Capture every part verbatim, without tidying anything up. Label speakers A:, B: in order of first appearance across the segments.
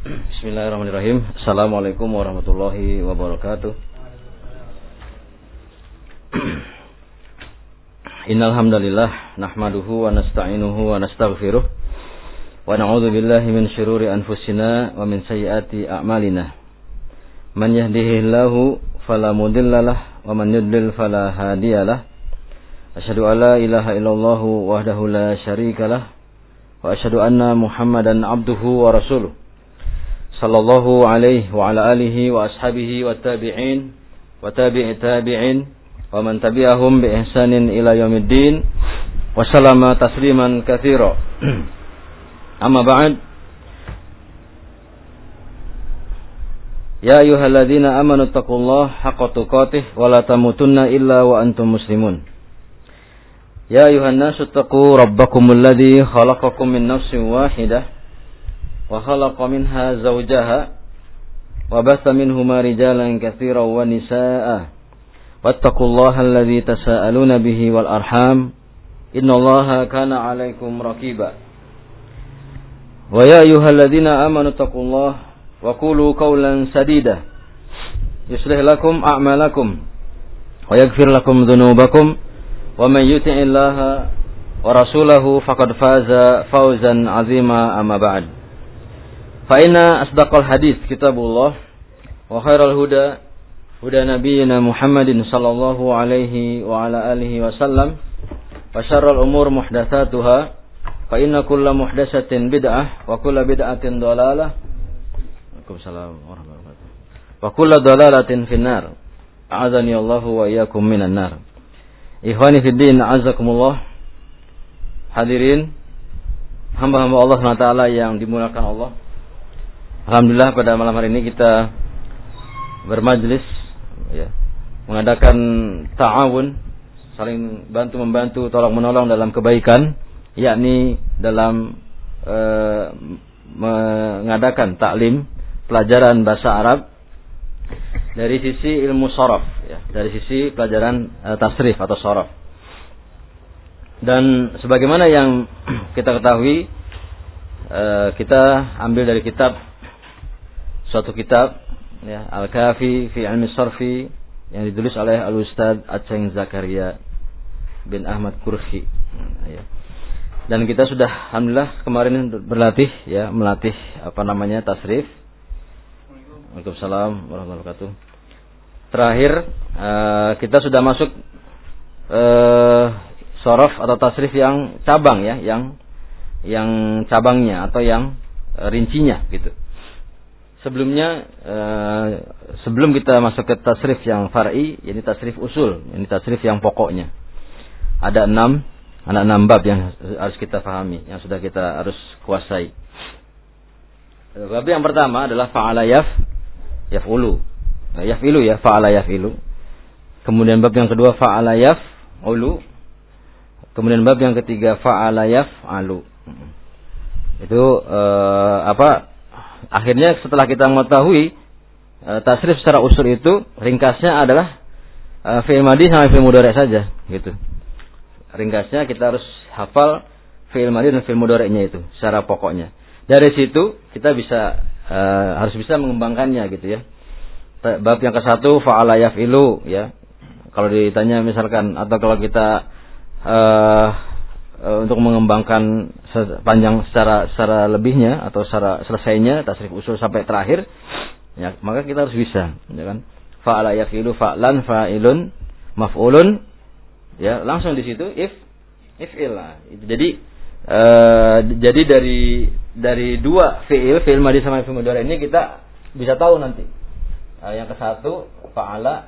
A: Bismillahirrahmanirrahim. Assalamualaikum warahmatullahi wabarakatuh. Innal hamdalillah nahmaduhu wa nasta'inuhu wa nastaghfiruh wa na'udzu billahi min syururi anfusina wa min sayyiati a'malina. Man yahdihillahu fala mudhillalah wa man yudlil fala hadiyalah. Asyhadu an la ilaha illallah wahdahu la syarikalah wa asyhadu anna Muhammadan abduhu wa rasuluh. Sallallahu alaihi wa ala alihi wa ashabihi wa tabi'in wa tabi'i tabi'in wa man tabi'ahum bi ihsanin ila yaumiddin wa sallama tasliman katsira. Amma ba'd. Ya ayyuhalladzina amanu taqullaha haqqa tuqatih wa la tamutunna illa wa antum muslimun. Ya ayyuhan nasu taqu rabbakumul ladzi khalaqakum min nafsin wahidah wa khalaqa minha zawjaha wa batha minhuma rijalan katsiran wa nisaa'a wattaqullaha alladzi tasaaluna bihi wal arham innallaha kana 'alaikum raqiba. Wa ya ayyuhalladzina amanu taqullaha wa qulu qawlan sadida yuslih lakum a'malakum wa yaghfir lakum dhunubakum wa man yuti'illaha wa rasulahu faqad faza fawzan 'azima amma ba'd. Fa inna asdaqal hadits kitabullah wa khairal huda huda nabiyyina Muhammadin sallallahu alaihi wa ala alihi wasallam wa syarrul umur muhdatsatuha fa inna kulla muhdatsatin bid'ah wa kulla bid'atin dhalalah. Waalaikumsalam warahmatullahi wabarakatuh. Wa kulla dhalalatin finnar. A'adzani Allahu wa iyyakum minan nar. Ikhwani fid din, a'azzakumullah. Hadirin hamba-hamba Allah Subhanahu wa taala yang dimuliakan Allah. Alhamdulillah pada malam hari ini kita bermajlis ya, mengadakan ta'awun, saling bantu membantu, tolong menolong dalam kebaikan, yakni dalam e, mengadakan taklim pelajaran bahasa Arab dari sisi ilmu sharaf ya, dari sisi pelajaran e, tasrif atau sharaf. Dan sebagaimana yang kita ketahui, e, kita ambil dari kitab suatu kitab ya, Al-Kafi fi Ilmi Sarfi yang ditulis oleh Al-Ustaz Aceng Zakaria bin Ahmad Kurhi ya. Dan kita sudah alhamdulillah kemarin berlatih ya, melatih apa namanya tasrif. Waalaikumsalam warahmatullahi wabarakatuh. Terakhir uh, kita sudah masuk uh, sharaf atau tasrif yang cabang ya, yang yang cabangnya atau yang uh, rincinya gitu. Sebelumnya eh, sebelum kita masuk ke tasrif yang far'i, ini tasrif usul, ini tasrif yang pokoknya. Ada enam, ada enam bab yang harus kita pahami, yang sudah kita harus kuasai. Bab yang pertama adalah fa'ala yaf, yaf'ulu. Nah, yaf'ilu ya, fa'ala yaf'ilu. Kemudian bab yang kedua fa'ala yaf'ulu. Kemudian bab yang ketiga fa'ala yaf'alu. Itu eh, apa? Akhirnya setelah kita mengetahui e, tasrif secara usul itu, ringkasnya adalah e, fi'il madhi sama fi'il mudhari' saja gitu. Ringkasnya kita harus hafal fi'il madhi dan fi'il mudhari'nya itu secara pokoknya. Dari situ kita bisa e, harus bisa mengembangkannya gitu ya. Bab yang ke satu fa'ala yaf'ilu ya. Kalau ditanya misalkan, atau kalau kita e, untuk mengembangkan panjang secara secara lebihnya atau secara selesainya tasrif usul sampai terakhir ya, maka kita harus bisa ya kan, fa'ala yafilu fa'lan fa'ilun maf'ulun ya, langsung di situ if if'il lah itu. Jadi uh, jadi dari dari dua fi'il fi'il madhi sama fi'il mudhari ini kita bisa tahu nanti uh, yang ke satu fa'ala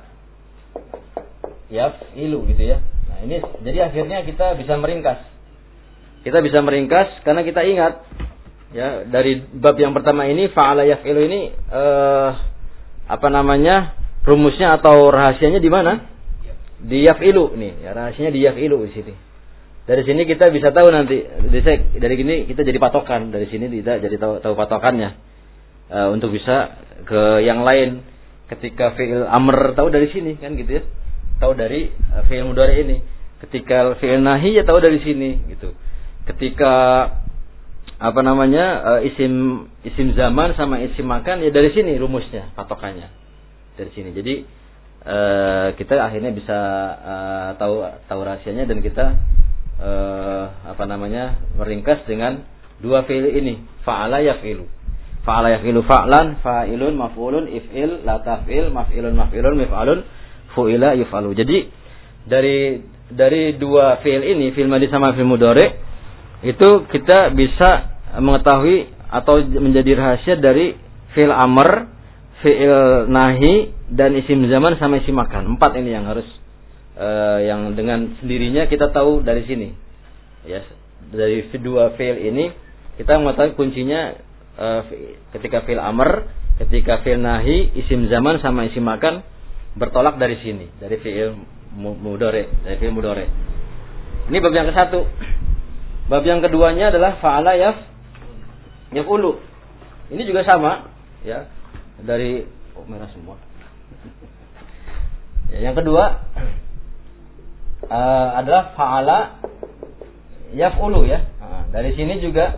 A: yaf'ilu gitu ya. Nah ini jadi akhirnya kita bisa meringkas. Kita bisa meringkas karena kita ingat ya, dari bab yang pertama ini fa'ala yaf'ilu ini eh, apa namanya, rumusnya atau rahasianya di mana? Di yaf'ilu nih, ya, rahasianya di yaf'ilu di sini. Dari sini kita bisa tahu nanti, dari, dari sini kita jadi patokan, dari sini kita jadi tahu, tahu patokannya e, untuk bisa ke yang lain. Ketika fi'il amr tahu dari sini kan gitu ya, tahu dari uh, fi'il mudhari ini. Ketika fi'il nahi ya tahu dari sini gitu. Ketika apa namanya uh, isim isim zaman sama isim makan ya dari sini rumusnya, patokannya dari sini. Jadi uh, kita akhirnya bisa uh, tahu tahu rahasianya dan kita uh, apa namanya meringkas dengan dua fi'il ini, fa'ala yaf'ilu. Fa'ala yaf'ilu fa'lan, fa'ilun maf'ulun, if'il la taf'il, maf'ilun maf'ilun, mif'alun fu'ila yuf'alu. Jadi dari dari dua fi'il ini, fi'il madhi sama fi'il mudhari, itu kita bisa mengetahui atau menjadi rahasia dari fi'il amr, fi'il nahi, dan isim zaman sama isim makan. Empat ini yang harus uh, yang dengan sendirinya kita tahu dari sini. Ya, dari dua fi'il ini kita mengetahui kuncinya uh, ketika fi'il amr, ketika fi'il nahi, isim zaman sama isim makan bertolak dari sini, dari fi'il mudhari, dari fi'il mudhari. Ini bab yang ke satu. Bab yang keduanya adalah fa'ala yaf yaf'ulu. Ini juga sama, ya. Dari oh, merah semua. Ya, yang kedua uh, adalah fa'ala yaf'ulu ya. Nah, dari sini juga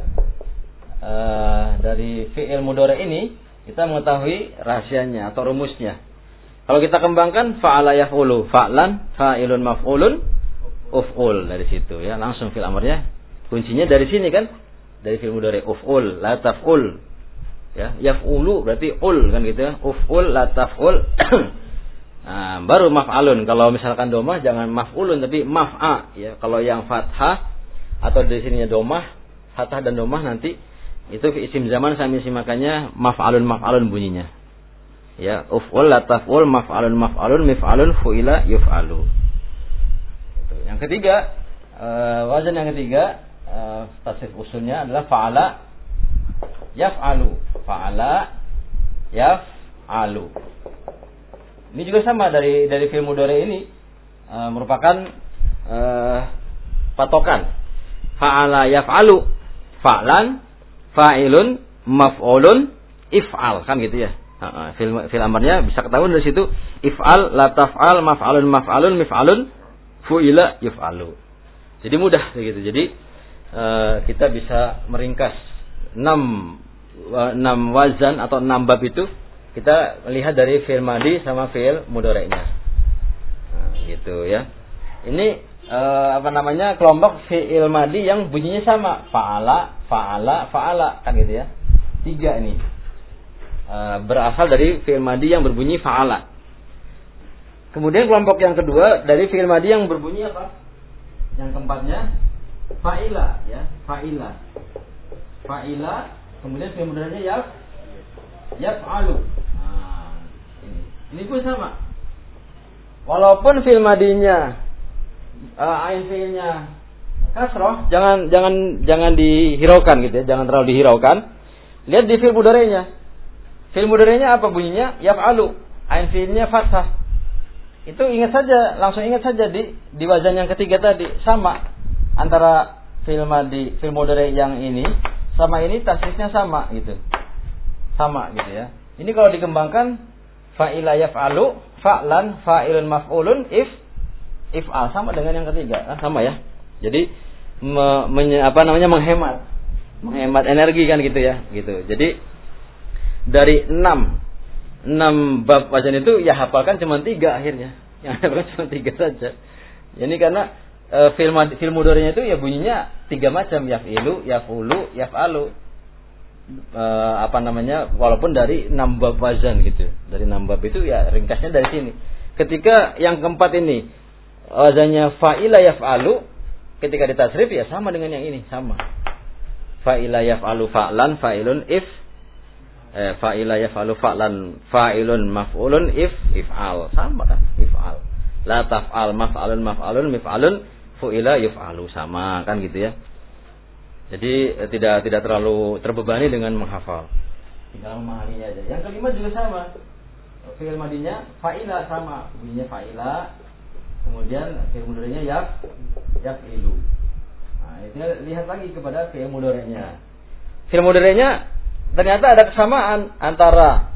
A: uh, dari fi'il mudhari ini kita mengetahui rahasianya atau rumusnya. Kalau kita kembangkan fa'ala yaf'ulu, fa'lan, fa'ilun maf'ulun, uf'ul, dari situ ya, langsung fi'il amrnya. Kuncinya dari sini kan, dari fi'il mudhari, uf'ul la taf'ul. Ya, yaf'ulu berarti ul kan gitu ya. Uf'ul la taf'ul. Nah, baru maf'alun. Kalau misalkan domah jangan maf'ulun tapi maf'a ya. Kalau yang fathah atau di sininya domah, fathah dan domah nanti itu isim zaman sama isim makannya maf'alun maf'alun bunyinya. Ya, uf'ul la taf'ul, maf'alun maf'alun, mif'alun fu'ila yuf'alu. Itu. Yang ketiga, uh, wazan yang ketiga, uh, tasrif usulnya adalah fa'ala yaf'alu. Fa'ala yaf'alu. Ini juga sama dari dari fi'il mudhari ini uh, merupakan uh, patokan. Fa'ala yaf'alu, fa'lan, fa'ilun, maf'ulun, if'al, kan gitu ya. Uh, fil fil amarnya bisa ketahuan dari situ, if'al la taf'al, maf'alun maf'alun, mif'alun fu'ila yuf'alu. Jadi mudah begitu. Jadi uh, kita bisa meringkas enam enam wazan atau enam bab itu kita lihat dari fi'il madhi sama fi'il mudhari'nya. Nah, gitu ya. Ini uh, apa namanya? Kelompok fi'il madhi yang bunyinya sama, fa'ala, fa'ala, fa'ala, kan gitu ya. Tiga ini. Uh, berasal dari fi'il madhi yang berbunyi fa'ala. Kemudian kelompok yang kedua dari fi'il madhi yang berbunyi apa? Yang keempatnya fa'ila ya, fa'ila. Fa'ila, kemudian fi'il mudhari'nya yaf yaf'alu. Nah, ini. Ini pun sama. Walaupun fi'il madhinya uh, ain fi'ilnya kasroh, jangan jangan jangan dihiraukan gitu ya, jangan terlalu dihiraukan. Lihat di fi'il mudhari'nya. Fi'il mudhari'nya apa bunyinya? Yaf'alu. Ain fi'ilnya fathah. Itu ingat saja, langsung ingat saja di di wazan yang ketiga tadi, sama antara fi'il madhi, fi'il mudhari' yang ini sama ini tasrifnya sama gitu. Sama gitu ya. Ini kalau dikembangkan fa'ila yaf'alu, fa'lan, fa'ilun maf'ulun, if if'al, sama dengan yang ketiga, kan sama ya. Jadi me, menye, apa namanya menghemat. Menghemat energi kan gitu ya, gitu. Jadi dari enam enam bab wazan itu ya hafalkan cuma tiga akhirnya, yang hafalkan cuma tiga saja. Ini karena e, film film mudhari'nya itu ya bunyinya tiga macam, yaf'ilu, yaf'ulu, yaf'alu. E, apa namanya? Walaupun dari enam bab wazan gitu, dari enam bab itu ya ringkasnya dari sini. Ketika yang keempat ini wazannya fa'ila yaf'alu, ketika ditasrif ya sama dengan yang ini, sama. Fa'ila yaf'alu fa'lan, fa'ilun if Eh, fa'ila yaf'alu fa'lan, fa'ilun maf'ulun, if if'al, sama kan, if'al. La taf'al, maf'alun maf'alun, mif'alun fu'ila yuf'alu, sama kan gitu ya. Jadi eh, tidak tidak terlalu terbebani dengan menghafal, tinggal memahaminya aja. Yang kelima juga sama, fi'il madhinya fa'ila, sama bunyinya fa'ila, kemudian fi'il mudhari'nya yaf yaf'ilu. Nah, itu lihat lagi kepada fi'il mudhari'nya. Fi'il mudhari'nya ternyata ada kesamaan antara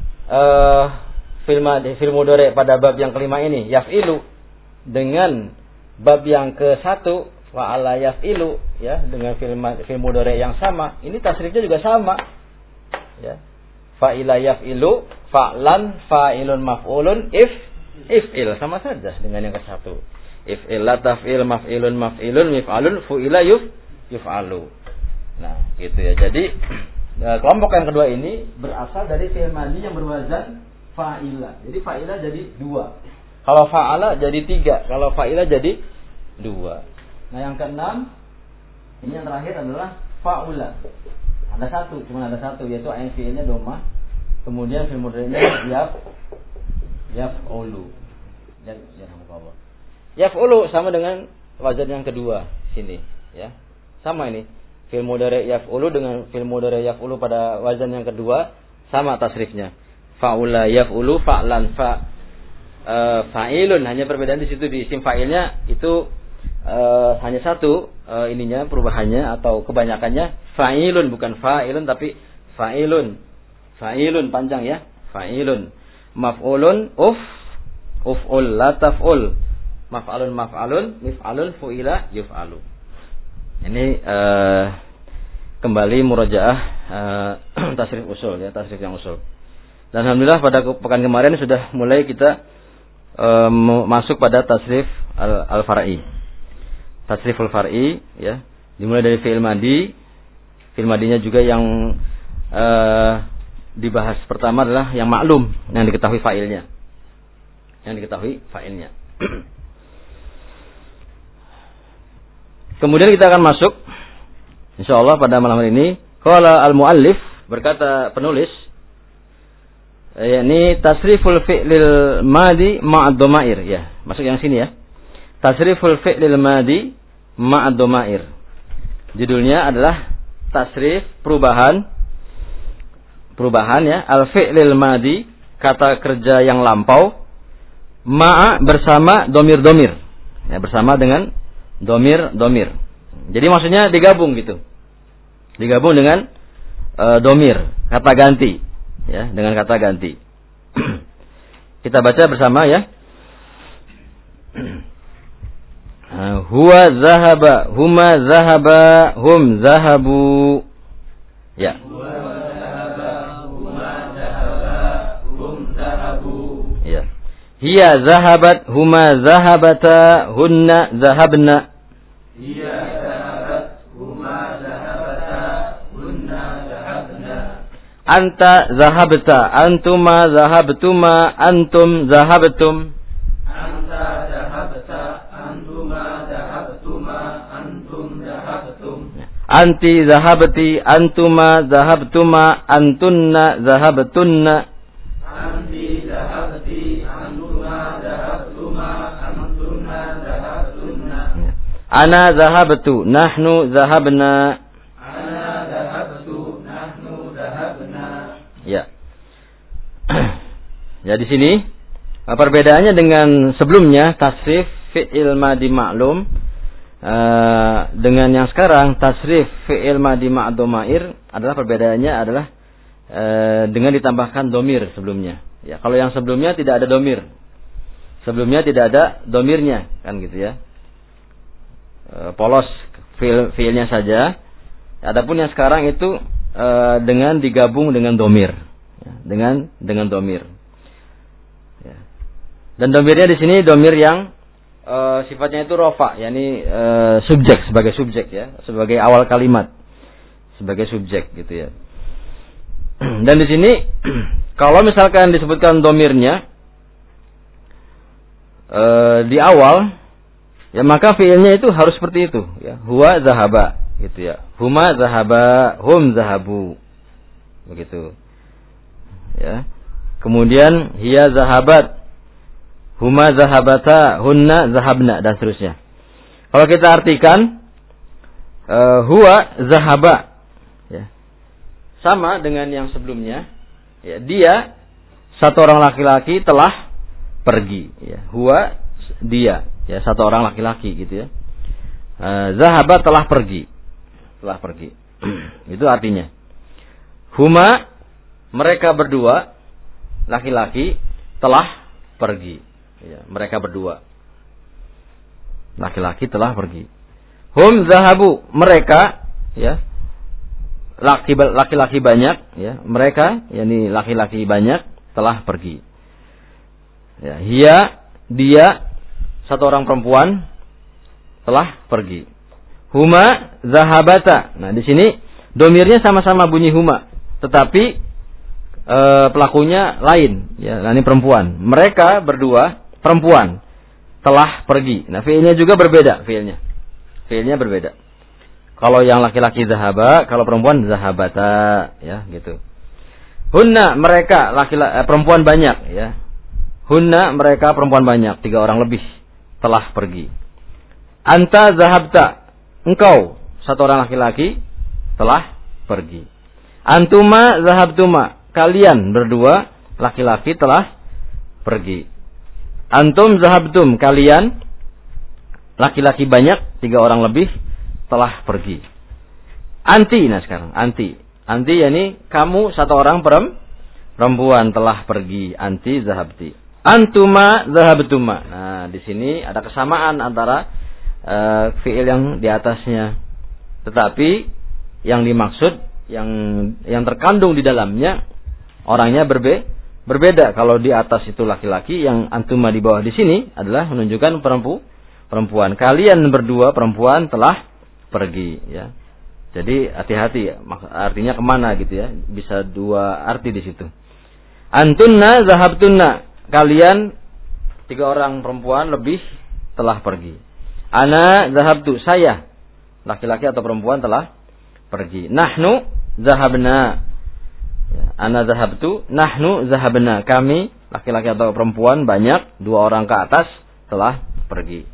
A: uh, fi'il madhi, fi'il mudhari' pada bab yang kelima ini yaf'ilu dengan bab yang ke satu fa'ala yaf'ilu ya dengan fi'il fi'il mudhari yang sama, ini tasrifnya juga sama. Ya. Fa'ila yaf'ilu, fa'lan, fa'ilun maf'ulun, if if'il sama saja dengan yang ke satu. If'il la taf'il maf'ilun maf'ilun mif'alun fu'ila yuf yuf'alu. Nah, gitu ya. Jadi ya, kelompok yang kedua ini berasal dari fi'il madhi yang berwazan fa'ila. Jadi fa'ila jadi dua. Kalau fa'ala jadi tiga. Kalau fa'ila jadi dua. Nah, yang keenam ini yang terakhir adalah fa'ula. Ada satu, cuma ada satu yaitu ain fi'ilnya dhammah. Kemudian fi'il mudhari'nya yaf yaf'ulu. Dan jangan lupa Allah. Yaf'ulu sama dengan wazan yang kedua sini, ya. Sama ini. Fi'il mudhari' yaf'ulu dengan fi'il mudhari' yaf'ulu pada wazan yang kedua sama tasrifnya. Fa'ula yaf'ulu fa'lan fa e, fa'ilun, hanya perbedaan di situ di isim fa'ilnya itu e, hanya satu e, ininya perubahannya atau kebanyakannya fa'ilun bukan fa'ilun tapi fa'ilun. Fa'ilun panjang ya. Fa'ilun. Maf'ulun uf uf'ul la taf'ul. Maf'alun maf'alun mif'alun fu'ila yuf'alu. Ini uh, kembali murajaah uh, tasrif usul ya, tasrif yang usul. Dan alhamdulillah pada pekan kemarin sudah mulai kita uh, masuk pada tasrif al- al-far'i. Tasrif al-far'i ya, dimulai dari fi'il madhi. Fi'il madhinya juga yang uh, dibahas pertama adalah yang maklum, yang diketahui fa'ilnya. Yang diketahui fa'ilnya. Kemudian kita akan masuk insyaallah pada malam hari ini. Qala al-muallif, berkata penulis, yakni tasriful fi'lil madhi ma'ad dhamair ya. Masuk yang sini ya. Tasriful fi'lil madhi ma'ad dhamair. Judulnya adalah tasrif perubahan perubahan ya, al-fi'lil madhi, kata kerja yang lampau, ma'a bersama domir-domir. Ya, bersama dengan domir domir. Jadi maksudnya digabung gitu. Digabung dengan e, domir, kata ganti ya, dengan kata ganti. Kita baca bersama ya. Huwa zahaba, huma zahaba, hum zahabu. Ya. Huwa zahaba, huma zahaba, hum zahabu. Ya. Hiya zahabat, huma zahabata, hunna zahabna. Hiya zahabat, huma zahabata, hunna zahabna. Anta zahabta, antuma zahabtuma, antum zahabtum. Anta zahabta, antuma zahabtuma, antum zahabtum. Anti zahabti, antuma zahabtuma, antunna zahabtunna. Anti zahabti, antuma zahabtuma, antunna zahabtunna. Ana zahabtu, nahnu zahabna. Ana zahabtu, nahnu zahabna. Ya. Ya di sini perbedaannya dengan sebelumnya tasrif fi'il madhi ma'lum uh, dengan yang sekarang tasrif fi'il madhi ma'ad dhamair adalah perbedaannya adalah uh, dengan ditambahkan domir sebelumnya. Ya, kalau yang sebelumnya tidak ada domir. Sebelumnya tidak ada domirnya, kan gitu ya. Polos fiil fiilnya saja. Adapun yang sekarang itu e, dengan digabung dengan domir, ya, dengan dengan domir. Ya. Dan domirnya di sini domir yang e, sifatnya itu rofa, yakni e, subjek sebagai subjek ya, sebagai awal kalimat, sebagai subjek gitu ya. Dan di sini kalau misalkan disebutkan domirnya e, di awal, ya maka fiilnya itu harus seperti itu ya. Huwa zahaba gitu ya. Huma zahaba, hum zahabu. Begitu. Ya. Kemudian hiya zahabat, huma zahabata, hunna zahabna dan seterusnya. Kalau kita artikan uh, huwa zahaba ya. Sama dengan yang sebelumnya. Ya, dia satu orang laki-laki telah pergi ya. Huwa dia ya, satu orang laki-laki gitu ya. Uh, Zahaba telah pergi. Telah pergi. Itu artinya. Huma, mereka berdua laki-laki telah pergi. Ya, mereka berdua laki-laki telah pergi. Hum zahabu, mereka, ya. Laki laki-laki banyak, ya. Mereka, yakni laki-laki banyak telah pergi. Ya, hiya, dia, satu orang perempuan telah pergi. Huma zahabata. Nah, di sini domirnya sama-sama bunyi huma, tetapi e, pelakunya lain, ya, ini perempuan. Mereka berdua perempuan telah pergi. Nah, fiilnya juga berbeda, fiilnya. Fiilnya berbeda. Kalau yang laki-laki zahaba, kalau perempuan zahabata, ya, gitu. Hunna, mereka laki-laki eh, perempuan banyak, ya. Hunna, mereka perempuan banyak, tiga orang lebih telah pergi. Anta zahabta, engkau satu orang laki-laki telah pergi. Antuma zahabtuma, kalian berdua laki-laki telah pergi. Antum zahabtum, kalian laki-laki banyak, tiga orang lebih telah pergi. Anti, nah sekarang anti, anti yakni kamu satu orang perempuan telah pergi. Anti zahabti. Antuma zahabtuma. Nah, di sini ada kesamaan antara uh, fiil yang di atasnya, tetapi yang dimaksud, yang yang terkandung di dalamnya orangnya berbe, berbeda. Kalau di atas itu laki-laki, yang antuma di bawah di sini adalah menunjukkan perempu, perempuan. Kalian berdua perempuan telah pergi, ya. Jadi hati-hati, artinya kemana gitu, ya. Bisa dua arti di situ. Antunna zahabtunna, kalian tiga orang perempuan lebih telah pergi. Ana zahabtu, saya laki-laki atau perempuan telah pergi. Nahnu zahabna, ya. Ana zahabtu, nahnu zahabna, kami laki-laki atau perempuan banyak, dua orang ke atas telah pergi.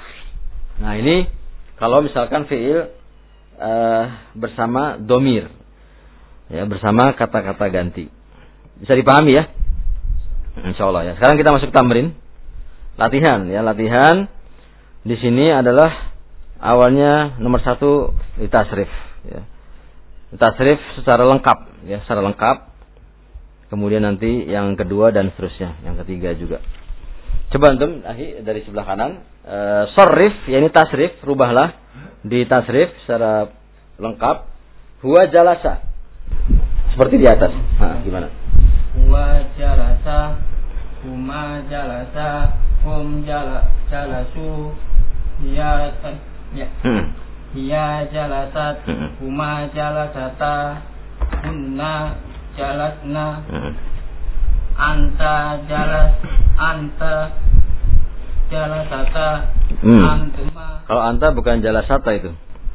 A: Nah, ini kalau misalkan fiil uh, bersama domir, ya, bersama kata-kata ganti, bisa dipahami, ya, insyaallah, ya. Sekarang kita masuk tamrin, latihan, ya, latihan. Di sini adalah awalnya nomor satu ditasrif, ya. Ditasrif secara lengkap, ya, secara lengkap. Kemudian nanti yang kedua dan seterusnya, yang ketiga juga. Coba antum ahi dari sebelah kanan, e, sorrif, yakni tasrif, rubahlah di tasrif secara lengkap. Huwa jalasa, seperti di atas. Nah, gimana?
B: Huwa jalasa, huma jalasa, hum jala, jalasu, hiya, ya, hmm. hiya jalasat, hmm. huma jalasata, hunna jalasna, hmm. anta jalas, anta jalasata, hmm. antuma.
A: Kalau anta bukan jalasata itu.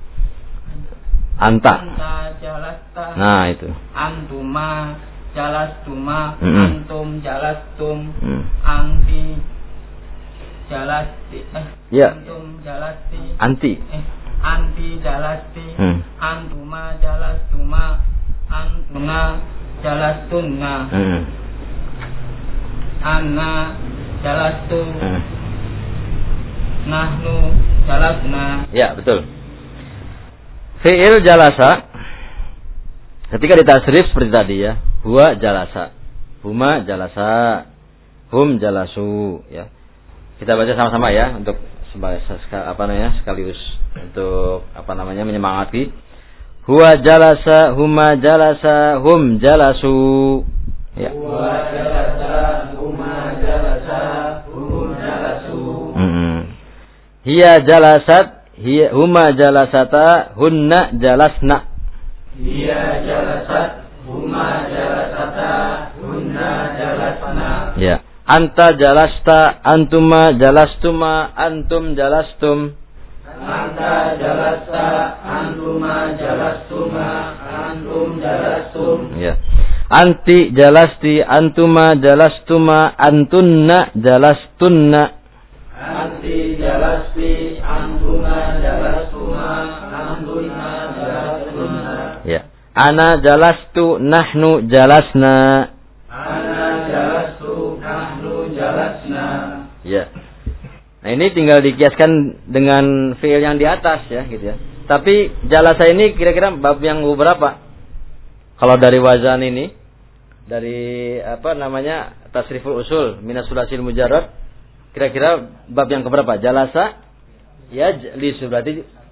A: Anta.
B: Anta jalasta.
A: Nah, itu.
B: Antuma jalastuma,
A: hmm.
B: antum jalastum,
A: hmm.
B: anti jalasti, eh,
A: ya.
B: antum jalasti,
A: anti,
B: eh, anti jalasti,
A: hmm.
B: antuma jalastuma, antuna jalastunna,
A: hmm.
B: anna jalastu,
A: hmm.
B: nahnu jalasna.
A: Ya, betul. Fi'il jalasa ketika ditasrif seperti tadi, ya. Huwa jalasa, huma jalasa, hum jalasu, ya. Kita baca sama-sama, ya, untuk apa namanya sekaligus untuk apa namanya menyemangati. Huwa jalasa, huma jalasa, hum jalasu, ya.
B: Huwa jalasa, huma jalasa, hum jalasu.
A: Mm-hmm. Hiya jalasat, hiya huma jalasata, hunna jalasna.
B: Hiya jalasat, huma jalasata, hunna jalasna.
A: Ya. Anta jalasta, antuma jalastuma, antum jalastum.
B: Anta jalasta, antuma jalastuma, antum jalastum.
A: Ya. Anti jalasti, antuma jalastuma, antunna jalastunna.
B: Anti jalasti, antuma jalastuma, antunna jalastunna.
A: Ya. Ana jalastu, nahnu jalasna.
B: Ana jalastu, nahnu jalasna.
A: Ya. Nah, ini tinggal dikiaskan dengan fiil yang di atas, ya, gitu, ya. Tapi jalasa ini kira-kira bab yang berapa? Kalau dari wazan ini, dari apa namanya tasriful usul minas sulasil mujarrad, kira-kira bab yang keberapa? Jalasa, ya, jalisu, berarti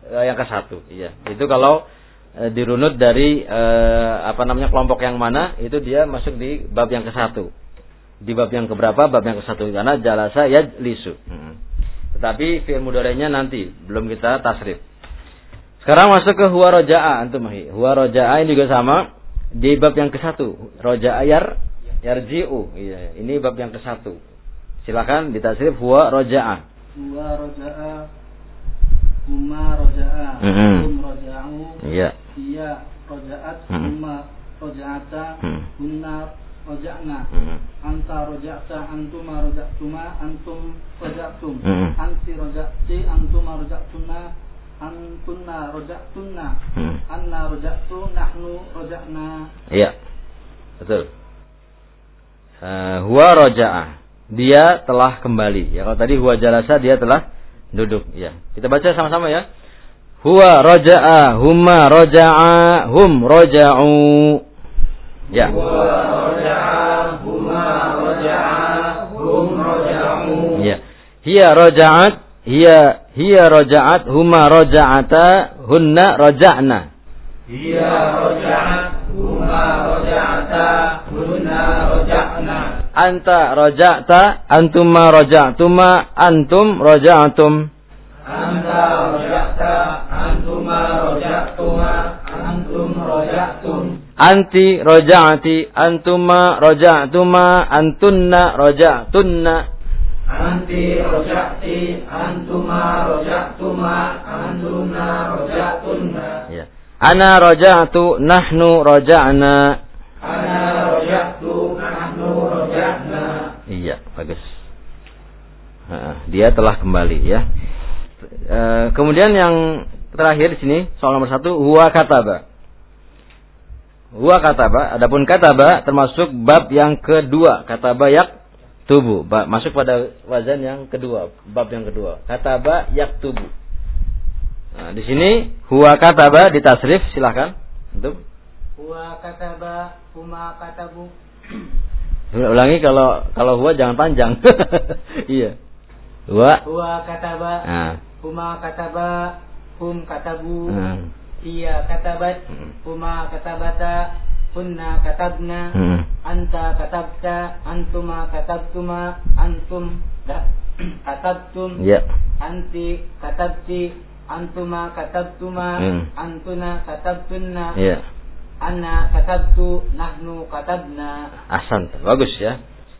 A: uh, yang ke satu. Iya. Itu kalau uh, dirunut dari uh, apa namanya kelompok yang mana, itu dia masuk di bab yang ke satu. Di bab yang keberapa? Bab yang ke satu. Karena jalasa yajlisu. Hmm. Tetapi fi'il mudhari'nya nanti belum kita tasrif. Sekarang masuk ke huwa roja'a antum mahi. Huwa roja'a ini juga sama di bab yang ke satu. Roja'a yar yarji'u. Iya, ini bab yang ke satu. Silakan ditasrif huwa roja'a.
C: Huwa roja'a, huma roja'a,
A: Mm-hmm.
C: hum roja'u,
A: Iya.
C: iya roja'at,
A: Mm-hmm.
C: huma roja'ata,
A: Mm-hmm.
C: hunna roja'na,
A: Mm-hmm.
C: anta roja'ta, antuma roja'tuma, antum roja'tum,
A: Mm-hmm.
C: anti roja'ti, antuma roja'tuna, antunna roja'tunna,
A: Mm-hmm.
C: anna roja'tu, nahnu roja'na.
A: Iya. Betul. Uh, huwa roja'a. Dia telah kembali. Ya, kalau tadi huwa jalasa dia telah duduk. Ya. Kita baca sama-sama ya. Huwa roja'a, huma roja'a, hum roja'u. Ya.
B: Huwa roja'a, huma roja'a, hum roja'u.
A: Ya. Hiya roja'at, hiya hiya roja'at, huma roja'ata, hunna roja'na.
B: Hiya roja'at, huma roja'ata, hunna roja'na.
A: Anta roja'ta, antuma roja'tuma, antum roja'tum.
B: Anta roja'ta, antuma roja'tuma, antum roja'tum.
A: Anti roja'ati, antuma roja'tuma, antunna roja'tunna.
B: Anti roja'ti, antuma roja'tuma, antunna roja'tunna.
A: Ya. Ana roja'tu, nahnu roja'na.
B: Ana roja'tu, nahnu roja'na.
A: Iya, bagus. Nah, dia telah kembali ya. E, kemudian yang terakhir di sini soal nomor satu, huwa kataba. Huwa kataba. Adapun kataba termasuk bab yang kedua. Kataba yak tubuh. Masuk pada wazan yang kedua. Bab yang kedua. Kataba yak tubuh. Nah, di sini huwa kataba ditasrif, silakan. Untuk
C: Huwa kataba, huma katabu.
A: ulangi kalau kalau huwa jangan panjang. Iya. Huwa.
C: Huwa kataba,
A: Nah.
C: huma kataba, hum katabu.
A: Hmm.
C: Iya katabat,
A: Hmm.
C: huma katabata, hunna katabna,
A: Hmm.
C: anta katabta, antuma katabtuma, antum da, katabtum,
A: Ya.
C: anti katabti, antuma katabtuma,
A: Hmm.
C: antuna katabtunna,
A: Ya.
C: anna katabtu, nahnu katabna.
A: Ahsan, bagus ya.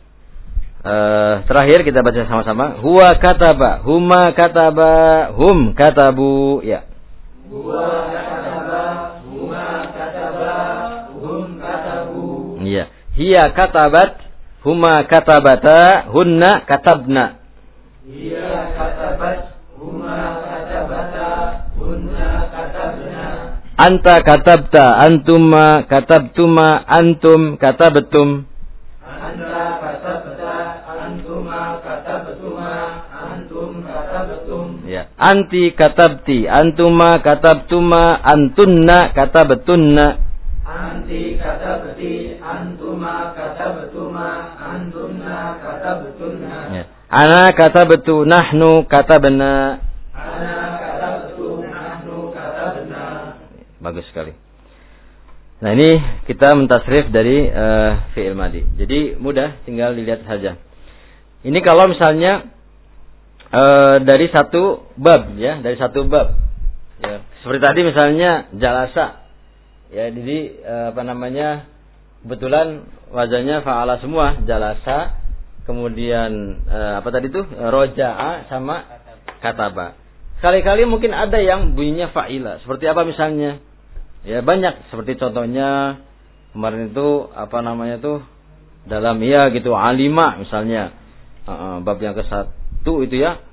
A: Uh, terakhir kita baca sama-sama. Huwa kataba, huma kataba, hum katabu. Ya.
B: Huwa kataba, huma kataba, hum katabu.
A: Ya. Hiya katabat, huma katabata, hunna katabna.
B: Hiya katabat, huma katabata, hunna katabna.
A: Anta katabta, antuma katabtuma, antum katabtum.
B: Anta katabta, antuma katabtuma, antum katabtum.
A: Ya. Anti katabti, antuma katabtuma, antunna katabtunna.
B: Anti katabti, antuma katabtuma, antunna katabtunna.
A: Ya. Ana katabtu, nahnu katabna.
B: Ana katabtu, nahnu katabna.
A: Bagus sekali. Nah, ini kita mentasrif dari uh, fi'il madi. Jadi mudah, tinggal dilihat saja. Ini kalau misalnya uh, dari satu bab ya, dari satu bab. Ya, seperti tadi misalnya jalasa. Ya, jadi uh, apa namanya? Kebetulan wazannya fa'ala semua, jalasa. Kemudian uh, apa tadi tuh? Roja'a sama kataba. Sekali-kali mungkin ada yang bunyinya fa'ila. Seperti apa misalnya? Ya banyak, seperti contohnya kemarin itu apa namanya tuh dalam ya gitu alima misalnya uh, bab yang ke satu itu ya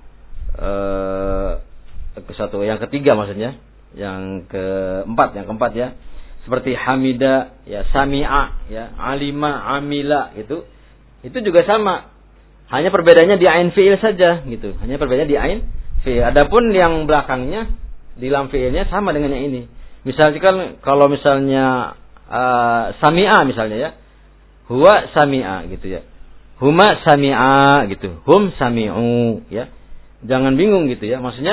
A: uh, ke satu yang ketiga maksudnya yang keempat yang keempat ya seperti hamida ya sami'a ya alima amila itu itu juga sama, hanya perbedaannya di ain fiil saja gitu, hanya perbedaannya di ain fiil. Adapun yang belakangnya di lam fiilnya sama dengan yang ini. Misalkan kalau misalnya uh, sami'a misalnya ya, huwa sami'a gitu ya, huma sami'a gitu, hum sami'u ya. Jangan bingung gitu ya. Maksudnya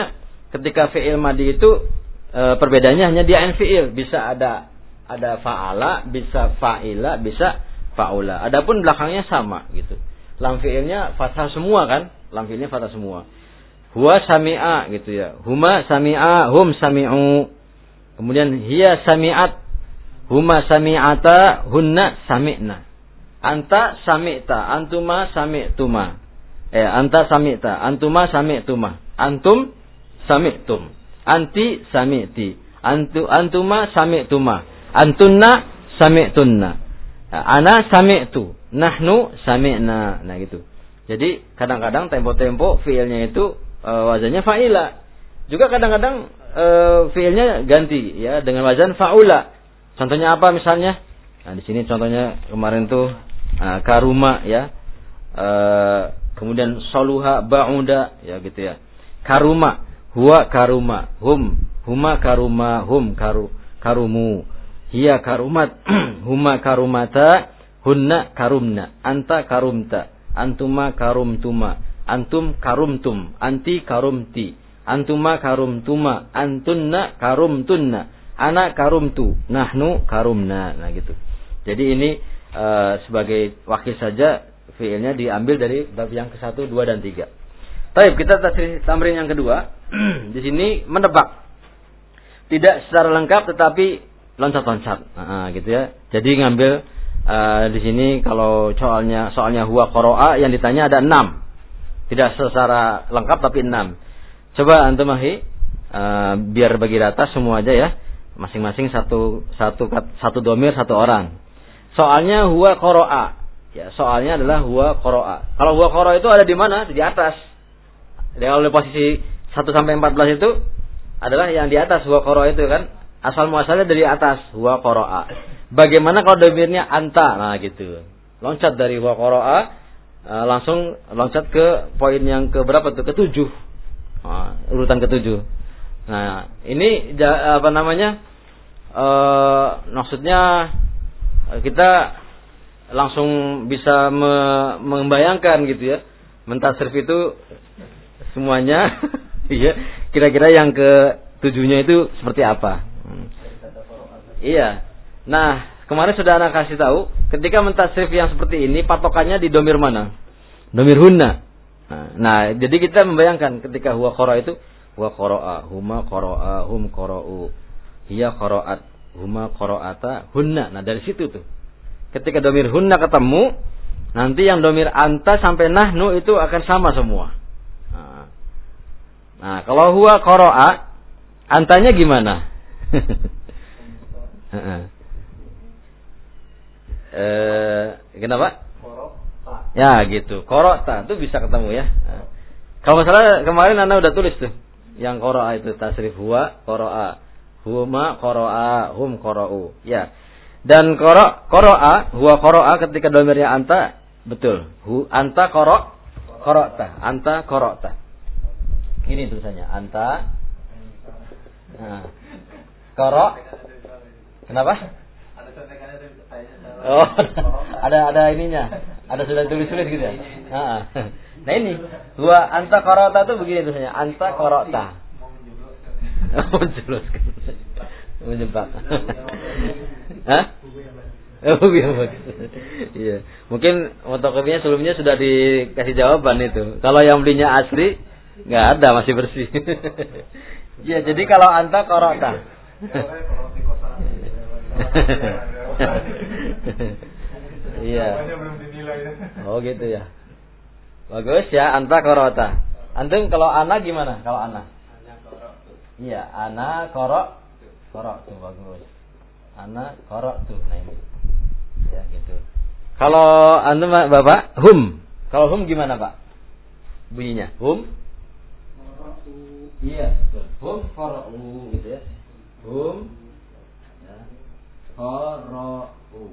A: ketika fi'il madi itu e, perbedaannya hanya di ain fi'il, bisa ada ada fa'ala, bisa fa'ila, bisa fa'ula. Adapun belakangnya sama gitu. Lam fi'ilnya fathah semua kan? Lam fi'ilnya fathah semua. Huwa sami'a gitu ya. Huma sami'a, hum sami'u. Kemudian hiya sami'at, huma sami'ata, hunna sami'na. Anta sami'ta, antuma sami'tuma. Eh, anta sami'ta, antuma sami'tuma. Antum sami'tum. Anti sami'ti. Antu antuma sami'tuma. Antunna sami'tunna. Ana sami'tu. Nahnu sami'na. Nah gitu. Jadi kadang-kadang tempo-tempo fiilnya itu e, wazannya fa'ila. Juga kadang-kadang e, fiilnya ganti ya dengan wazan fa'ula. Contohnya apa misalnya? Nah di sini contohnya kemarin tuh e, karuma ya. E, kemudian soluha ba'uda ya gitu ya. Karuma, huwa karuma, hum, huma karuma, hum karu, karumu. Hiya karumat, huma karumata, hunna karumna, anta karumta, antuma karumtuma, antum karumtum, anti karumti, antuma karumtuma, antunna karumtunna, ana karumtu, nahnu karumna. Nah gitu. Jadi ini e, sebagai wakil saja fiilnya diambil dari bab yang ke satu, dua dan tiga. Baik, kita tasrih tamrin yang kedua. Di sini menebak. Tidak secara lengkap tetapi loncat-loncat, nah, gitu ya. Jadi ngambil uh, di sini kalau soalnya soalnya huwa qara'a yang ditanya ada enam, tidak secara lengkap tapi enam. Coba antum ahi, uh, biar bagi rata semua aja ya, masing-masing satu satu satu domir satu orang. Soalnya huwa qara'a, ya soalnya adalah huwa qara'a. Kalau huwa qara'a itu ada di mana? Di atas. Jadi kalau posisi satu sampai empat belas itu adalah yang di atas huwa qara'a itu kan. Asal muasalnya dari atas, huwa qara'a. Bagaimana kalau domirnya anta? Nah gitu. Loncat dari huwa qara'a, uh, langsung loncat ke poin yang ke berapa tuh? Ketujuh. Nah, urutan ketujuh. Nah ini apa namanya? Uh, maksudnya kita langsung bisa me membayangkan gitu ya. Mentasrif itu semuanya, iya. Kira-kira yang ke tujuhnya itu seperti apa? Hmm. Iya. Nah, kemarin sudah anak kasih tahu, ketika mentasrif yang seperti ini patokannya di domir mana? Domir hunna. Nah, nah, jadi kita membayangkan ketika huwa qara itu huwa qara'a, huma qara'a, hum qara'u, hiya qara'at, huma qara'ata, hunna. Nah, dari situ tuh. Ketika domir hunna ketemu, nanti yang domir anta sampai nahnu itu akan sama semua. Nah, nah kalau huwa qara'a, antanya gimana? eh, kenapa? Korota. Ya gitu. Korota itu bisa ketemu ya. Nah. Kalau masalah kemarin Anda udah tulis tuh. Yang qara'a itu tasrif huwa qara'a, huma qara'a, hum qara'u. Ya. Dan qara' qara'a, huwa qara'a ketika domirnya anta, betul. Hu anta qara' qara'ta, anta qara'ta. Ini tulisannya anta. Nah. Qara'. Kenapa? Oh, ada ada ininya. Ada sudah tulis-tulis gitu ya. Nah, nah ini huwa anta qara'ta itu begini tulisannya, anta qara'ta. Menjelaskan. Menjebak. Hah? Oh, iya bagus. Iya. Mungkin fotokopinya sebelumnya sudah dikasih jawaban itu. Kalau yang belinya asli enggak ada, masih bersih. Iya, jadi kalau anta qara'ta. Iya. Oh gitu ya. Bagus ya, anta qara'ta. Antum kalau ana gimana? Kalau ana? Iya, ana qara' qara'tu, bagus. Ana qara'tu. Nah ini. Ya gitu. Kalau antum Bapak, hum. Kalau hum gimana, Pak? Bunyinya hum? Iya, betul. Hum qara'u gitu ya. Hum ya. Qara'u.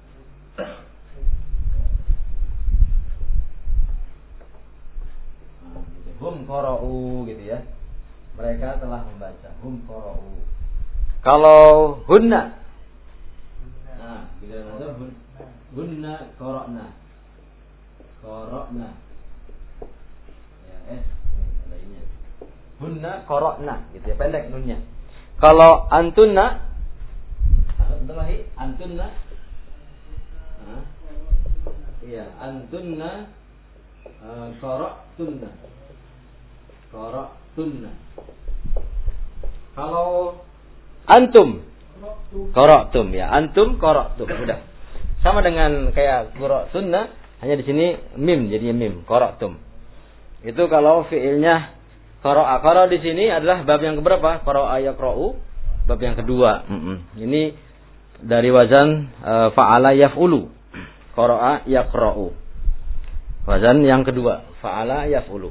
A: Hum qara'u gitu ya. Mereka telah membaca. Hum qara'u. Kalau hunna, nah, bila ada hun, hunna qara'na, qara'na. Ya, eh, ada ini. hunna qara'na gitu ya, pendek nunnya. Kalau antunna antunna iya, antunna uh, qara'tunna. Qara'tunna. Kalau antum qara'tum ya, antum qara'tum. Udah. Sama dengan kayak qara'tunna, hanya di sini mim jadinya mim, qara'tum. Itu kalau fiilnya qara'a. Qara'a di sini adalah bab yang keberapa? Qara'a yaqra'u, bab yang kedua. Mm-mm. Ini dari wazan uh, fa'ala yaf'ulu. Qara'a yaqra'u. Wazan yang kedua, fa'ala yaf'ulu.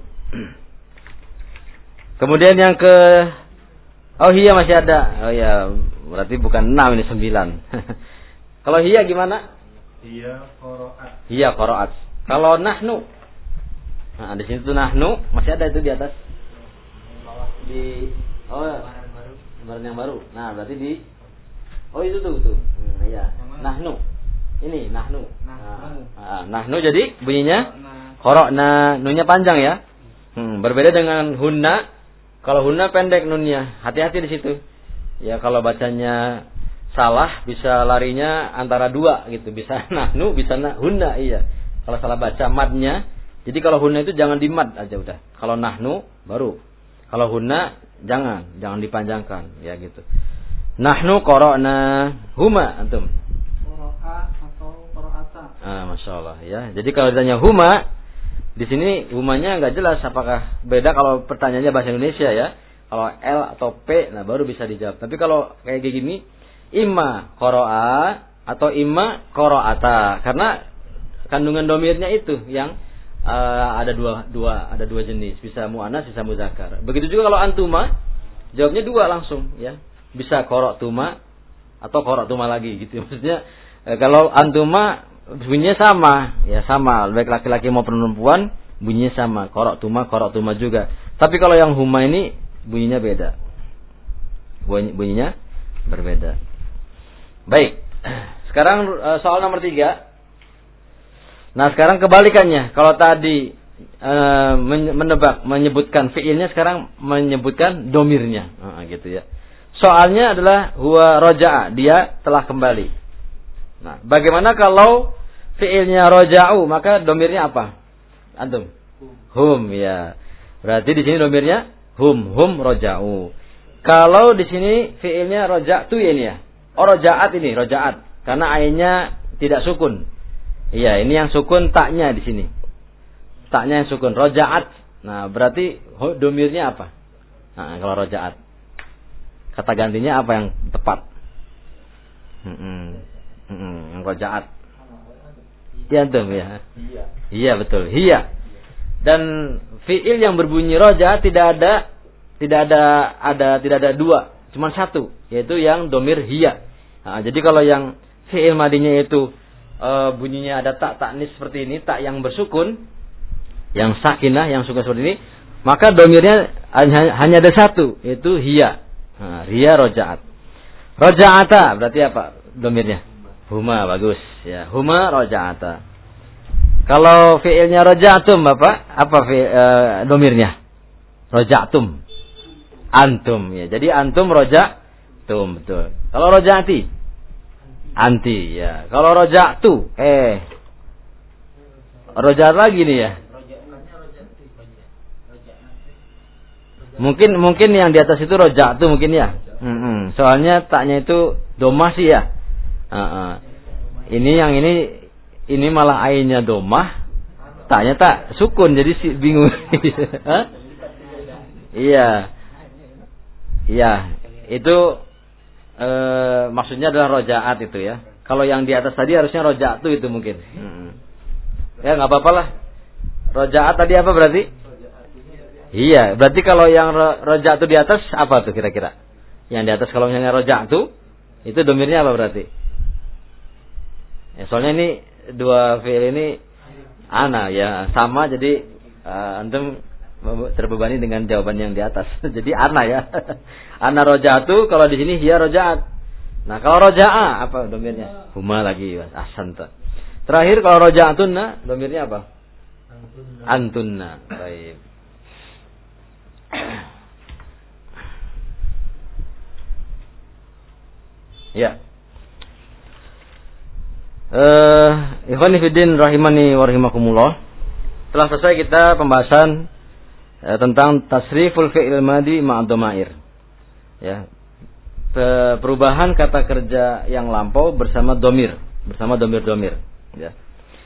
A: Kemudian yang ke oh hiya masih ada. Oh ya, berarti bukan enam ini sembilan. Kalau hiya gimana?
D: Hiya qara'at.
A: Hiya qara'at. Kalau nahnu. Nah, di sini tuh nahnu masih ada itu di atas. Di oh lembaran yang baru. Nah, berarti di oh itu tuh tuh. Hmm, iya. Nahnu. Ini nahnu. Nah, nahnu jadi bunyinya qara'na, nunnya panjang ya. Hmm, berbeda dengan hunna. Kalau hunna pendek nunnya. Hati-hati di situ. Ya kalau bacanya salah bisa larinya antara dua gitu. Bisa nahnu, bisa nah, hunna iya. Kalau salah baca madnya. Jadi kalau hunna itu jangan di mad aja udah. Kalau nahnu baru. Kalau hunna jangan, jangan dipanjangkan ya gitu. Nahnu qara'na huma antum.
C: Qara'a atau qara'ata.
A: Ah, masyaallah ya. Jadi kalau ditanya huma, di sini humanya nggak jelas apakah beda kalau pertanyaannya bahasa Indonesia ya. Kalau L atau P, nah baru bisa dijawab. Tapi kalau kayak gini, imma qara'a atau imma qara'ata, karena kandungan domirnya itu yang uh, ada dua dua ada dua jenis, bisa muannas bisa muzakkar. Begitu juga kalau antuma, jawabnya dua langsung ya. Bisa qara'tuma atau qara'tuma lagi gitu. Maksudnya eh, kalau antuma bunyinya sama, ya sama, baik laki-laki maupun perempuan bunyinya sama, qara'tuma qara'tuma juga. Tapi kalau yang huma ini bunyinya beda. Bunyi, bunyinya berbeda. Baik. Sekarang uh, soal nomor tiga. Nah, sekarang kebalikannya. Kalau tadi uh, menebak, menyebutkan fiilnya, sekarang menyebutkan domirnya. Nah, gitu ya. Soalnya adalah huwa roja'a, dia telah kembali. Nah, bagaimana kalau fiilnya roja'u, maka domirnya apa? Antum? Hum, ya. Berarti di sini domirnya hum, hum roja'u. Kalau di sini fiilnya roja'tu ya ini ya. Oh, roja'at ini, roja'at. Karena ainnya tidak sukun. Iya, ini yang sukun taknya di sini. Taknya yang sukun, roja'at. Nah, berarti domirnya apa? Nah, kalau roja'at. Kata gantinya apa yang tepat? Hmm, hmm, yang roja'at. Iya antum ya. Iya. Iya betul. Hiya. Dan fiil yang berbunyi roja'at tidak ada tidak ada ada tidak ada dua, cuma satu, yaitu yang domir hiya. Nah, jadi kalau yang fiil madinya itu e, bunyinya ada tak taknis seperti ini, tak yang bersukun, yang sakinah, yang sukun seperti ini, maka domirnya hanya, hanya ada satu, yaitu hiya. Nah, hiya roja'at. Roja'ata berarti apa domirnya? Huma, bagus ya. Huma roja'ata. Kalau fiilnya roja'atum Bapak, apa fiil, e, domirnya? Roja'atum. Antum ya. Jadi antum roja'tum, betul. Kalau roja'ati? Anti ya. Kalau roja'tu, eh roja'at lagi nih ya. Mungkin mungkin yang di atas itu roja'tu mungkin ya. Hmm, soalnya taknya itu domah sih ya. Uh-uh. Ini yang ini ini malah ainnya domah, taknya tak sukun, jadi si bingung. Iya. Iya, itu e, maksudnya adalah roja'at itu ya. Kalau yang di atas tadi harusnya roja'tu itu mungkin. Hmm. Ya nggak apa-apa lah. Roja'at tadi apa berarti? Iya, berarti kalau yang roja'tu di atas apa tuh kira-kira? Yang di atas kalau misalnya roja'tu, itu domirnya apa berarti? Ya, soalnya ini dua fiil ini ana ya sama, jadi uh, antum terbebani dengan jawaban yang di atas. Jadi ana ya. Ana roja'tu, kalau di sini hiya roja'at. Nah, kalau roja'a apa domirnya? Huma lagi, Mas. Ahsanta. Terakhir kalau roja'tunna domirnya apa? Antunna. Baik. Ya. Eh, ikhwan fillah rahimani wa rahimakumullah. Telah selesai kita pembahasan eh, tentang tasriful fi'il madi ma'ad dhamair. Ya. Perubahan kata kerja yang lampau bersama domir, bersama domir-domir. Ya.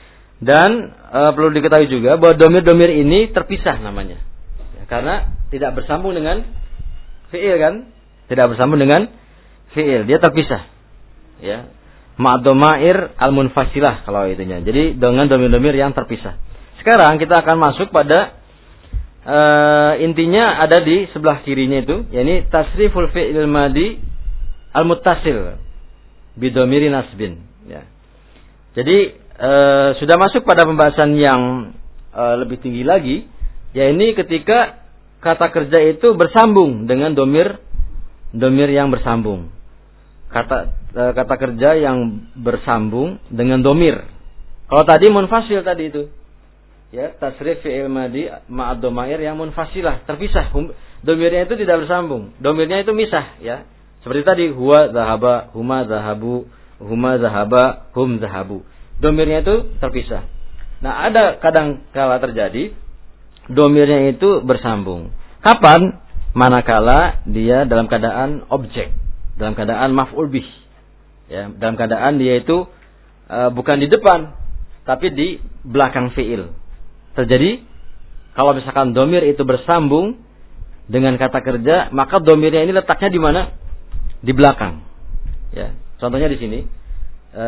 A: Dan e, perlu diketahui juga bahwa domir-domir ini terpisah namanya, ya, karena tidak bersambung dengan fi'il kan, tidak bersambung dengan fi'il, dia terpisah. Ya, ma'ad-dhamair al-munfasilah kalau itunya. Jadi dengan domir-domir yang terpisah. Sekarang kita akan masuk pada e, intinya ada di sebelah kirinya itu, yakni tasriful fi'il madi al-muttasil bidomiri nasbin. Ya. Jadi e, sudah masuk pada pembahasan yang e, lebih tinggi lagi, yakni ketika kata kerja itu bersambung dengan domir domir yang bersambung. Kata e, kata kerja yang bersambung dengan domir. Kalau tadi munfasil tadi itu, ya tasrif fi'il madi ma'ad dhamair yang munfasilah, terpisah. Domirnya itu tidak bersambung, domirnya itu misah, ya. Seperti tadi, huwa zahaba, huma zahabu, huma zahaba, hum zahabu. Domirnya itu terpisah. Nah, ada kadang kala terjadi domirnya itu bersambung. Kapan? Manakala dia dalam keadaan objek, dalam keadaan maf'ul bih. Ya, dalam keadaan dia itu uh, bukan di depan, tapi di belakang fi'il. Terjadi kalau misalkan domir itu bersambung dengan kata kerja, maka domirnya ini letaknya di mana? Di belakang. Ya, contohnya di sini. E,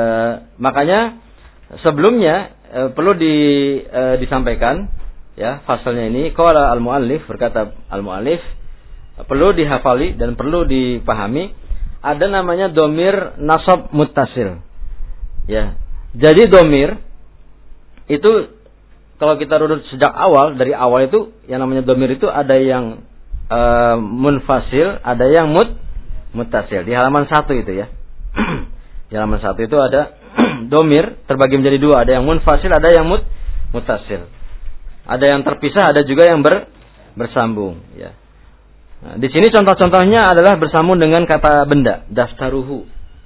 A: makanya sebelumnya e, perlu di, e, disampaikan, ya, fasalnya ini. Qala al-muallif, berkata al-muallif, perlu dihafali dan perlu dipahami. Ada namanya domir nasab muttasil. Ya, jadi domir itu kalau kita runut sejak awal, dari awal itu yang namanya domir itu ada yang e, munfasil, ada yang mut muttasil. Di halaman satu itu ya. Di halaman satu itu ada domir terbagi menjadi dua, ada yang munfasil, ada yang mut muttasil. Ada yang terpisah, ada juga yang ber, bersambung. Ya. Nah, di sini contoh-contohnya adalah bersambung dengan kata benda, daftaruhu,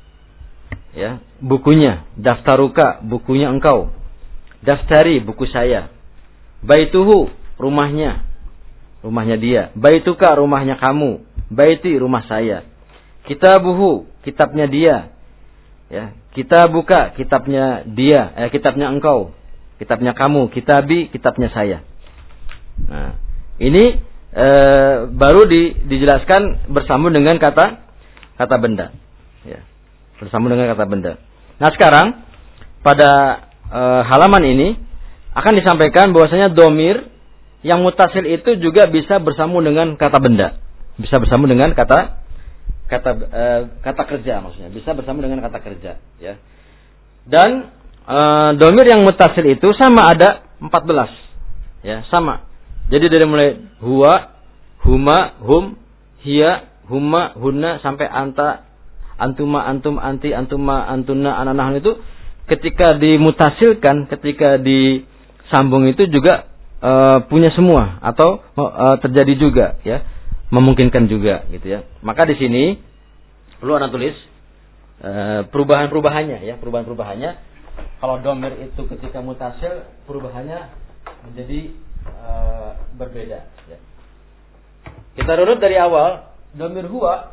A: ya, bukunya, daftaruka, bukunya engkau, daftari, buku saya, baituhu, rumahnya, rumahnya dia, baituka, rumahnya kamu, baiti, rumah saya. Kitabuhu, kitabnya dia, ya. Kitabuka, kitabnya dia, eh, kitabnya engkau, kitabnya kamu, kitabi, kitabnya saya. Nah, ini eh, baru di, dijelaskan bersambung dengan kata kata benda, ya. Bersambung dengan kata benda. Nah, sekarang pada eh, halaman ini akan disampaikan bahwasanya domir yang mutasil itu juga bisa bersambung dengan kata benda, bisa bersambung dengan kata kata e, kata kerja, maksudnya bisa bersambung dengan kata kerja, ya. Dan e, domir yang mutasil itu sama ada empat belas, ya, sama. Jadi dari mulai huwa, huma, hum, hiya, huma, hunna sampai anta, antuma, antum, anti, antuma, antuna, ananah itu ketika dimutasilkan, ketika disambung itu juga e, punya semua atau e, terjadi juga, ya. Memungkinkan juga gitu ya. Maka di sini perlu Anda tulis e, perubahan-perubahannya ya, perubahan-perubahannya. Kalau domir itu ketika mutasil perubahannya menjadi e, berbeda ya. Kita runut dari awal, domir huwa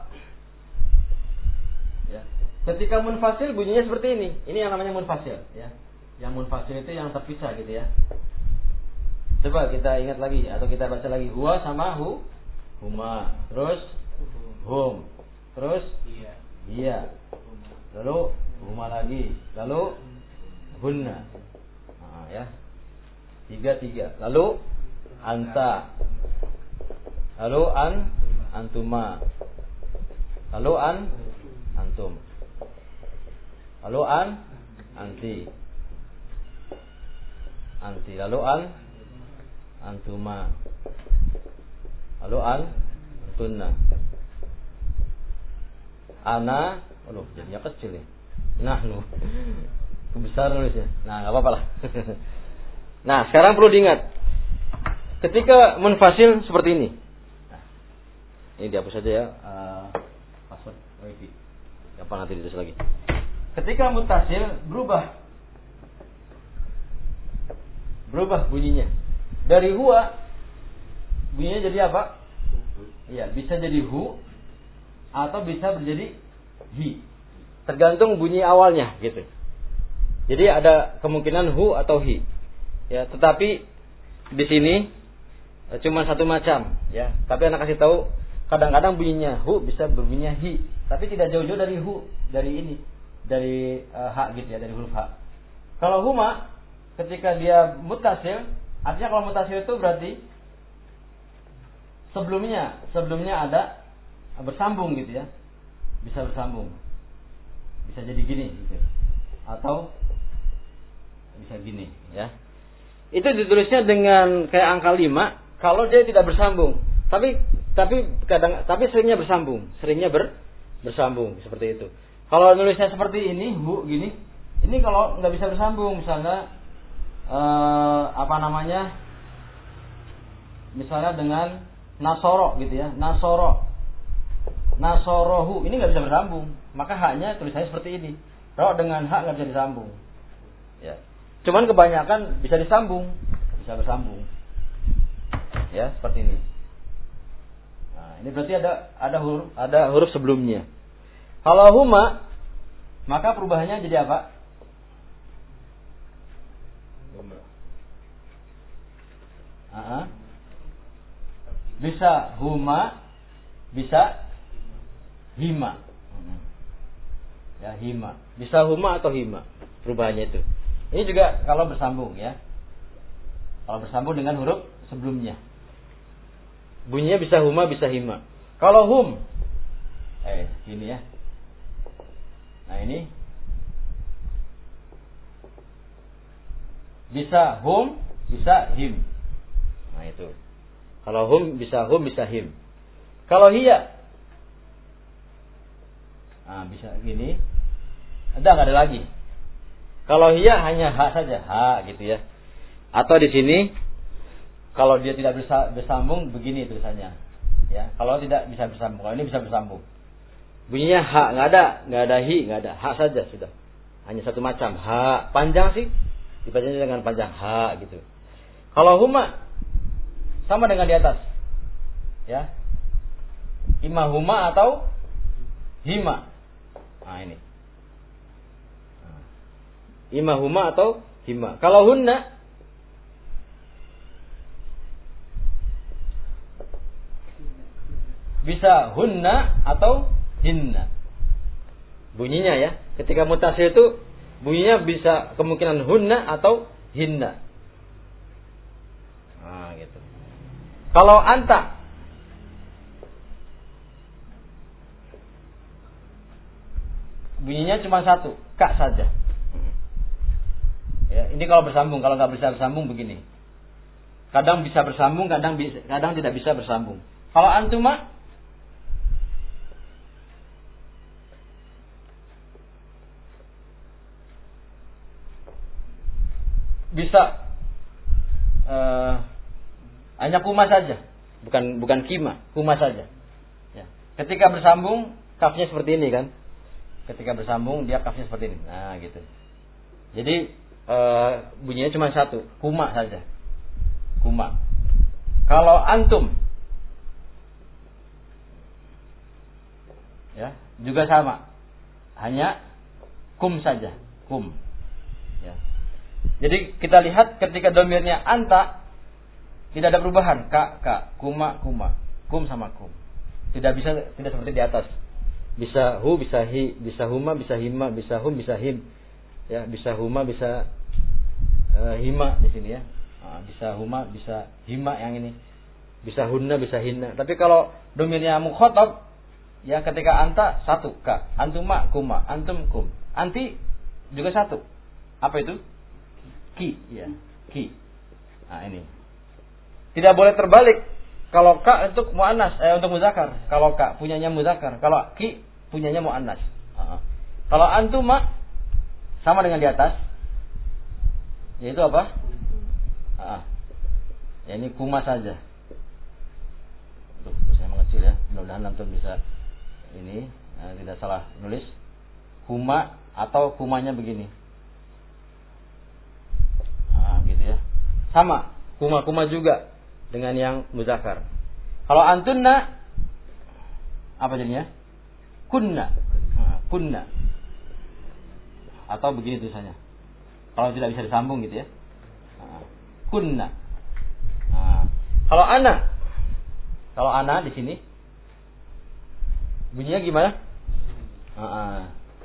A: ya. Ketika munfasil bunyinya seperti ini. Ini yang namanya munfasil ya. Yang munfasil itu yang terpisah gitu ya. Coba kita ingat lagi atau kita baca lagi, huwa sama hu, huma, terus hum, terus iya, iya, lalu huma lagi, lalu hunna, nah, ya, tiga tiga, lalu anta, lalu an, antuma, lalu an, antum, lalu an, anti, anti, lalu an, antuma. Lalu an, antunna. Ana, aduh jadinya kecil ya. Nahnu. Besar nulisnya. Nah, enggak apa-apa lah. Nah, sekarang perlu diingat. Ketika munfasil seperti ini. Nah, ini dihapus saja ya. Uh, password wifi. Apa nanti ditulis lagi? Ketika mutasil berubah. Berubah bunyinya. Dari huwa bunyinya jadi apa? Iya, bisa jadi hu atau bisa menjadi hi. Tergantung bunyi awalnya gitu. Jadi ada kemungkinan hu atau hi. Ya, tetapi di sini cuma satu macam, ya. Tapi anak kasih tahu kadang-kadang bunyinya hu bisa berbunyinya hi, tapi tidak jauh-jauh dari hu, dari ini, dari uh, ha gitu ya, dari huruf ha. Kalau huma ketika dia mutasil, artinya kalau mutasil itu berarti sebelumnya sebelumnya ada bersambung gitu ya. Bisa bersambung. Bisa jadi gini gitu. Atau bisa gini ya. Itu ditulisnya dengan kayak angka lima kalau dia tidak bersambung. Tapi tapi kadang tapi seringnya bersambung, seringnya ber, bersambung seperti itu. Kalau nulisnya seperti ini, hu gini, ini kalau nggak bisa bersambung, misalnya eh, apa namanya? Misalnya dengan nasoro gitu ya, nasoro, nasorohu, ini nggak bisa bersambung, maka haknya tulisannya seperti ini. Kalau dengan hak nggak bisa disambung, ya. Cuman kebanyakan bisa disambung, bisa bersambung, ya seperti ini. Nah, ini berarti ada ada huruf ada huruf sebelumnya. Kalau huma, maka perubahannya jadi apa? Uh-huh. Bisa huma, bisa hima. Ya, hima. Bisa huma atau hima. Perubahannya itu. Ini juga kalau bersambung ya. Kalau bersambung dengan huruf sebelumnya. Bunyinya bisa huma, bisa hima. Kalau hum, eh ini ya. Nah ini bisa hum, bisa him. Nah itu. Kalau hum bisa hum, bisa him. Kalau hiya, nah bisa gini. Ada nggak ada lagi? Kalau hiya hanya ha saja, ha gitu ya. Atau di sini kalau dia tidak bisa bersambung begini tulisannya. Ya, kalau tidak bisa bersambung, kalau ini bisa bersambung. Bunyinya ha, nggak ada, nggak ada hi, nggak ada, ha saja sudah. Hanya satu macam, ha. Panjang sih, dibacanya dengan panjang ha gitu. Kalau huma sama dengan di atas. Ya. Ima huma atau hima. Nah ini. Ima huma atau hima. Kalau hunna bisa hunna atau hinna. Bunyinya ya, ketika mutasi itu bunyinya bisa kemungkinan hunna atau hinna. Nah, gitu. Kalau anta bunyinya cuma satu, kak saja. Ya, ini kalau bersambung, kalau nggak bisa bersambung begini. Kadang bisa bersambung, kadang bisa, kadang tidak bisa bersambung. Kalau antuma bisa uh, hanya kuma saja, bukan bukan kima, kuma saja. Ya. Ketika bersambung, kafnya seperti ini kan. Ketika bersambung dia kafnya seperti ini. Nah, gitu. Jadi Uh, bunyinya cuma satu, kuma saja, kuma. Kalau antum, ya juga sama, hanya kum saja, kum. Ya. Jadi kita lihat ketika domirnya anta tidak ada perubahan, ka, ka, kuma, kuma, kum sama kum. Tidak bisa tidak seperti di atas. Bisa hu, bisa hi, bisa huma, bisa hima, bisa hum, bisa him. Ya, bisa huma, bisa uh, hima di sini ya. Nah, bisa huma, bisa hima yang ini. Bisa hunna, bisa hinna. Tapi kalau domirnya mukhatab, ya ketika anta satu ka, antuma kuma, antum kum. Anti juga satu. Apa itu? Ki, ya, ki. Nah, ini. Tidak boleh terbalik. Kalau ka untuk muannas, eh untuk muzakkar. Kalau ka punyanya muzakkar, kalau ki punyanya muannas. Uh-huh. Kalau antuma sama dengan di atas, yaitu apa? Ah, ya ini kuma saja. Tuh, saya mengecil ya. Mudah-mudahan antum bisa ini nah, tidak salah nulis. Huma atau kumanya begini. Nah, gitu ya. Sama, kuma-kuma juga dengan yang muzakkar. Kalau antunna apa jadinya? Kunna. Nah, kunna. Atau begini tulisannya. Kalau tidak bisa disambung gitu ya. Nah, kunna. Nah, kalau ana, kalau ana di sini bunyinya gimana? Nah,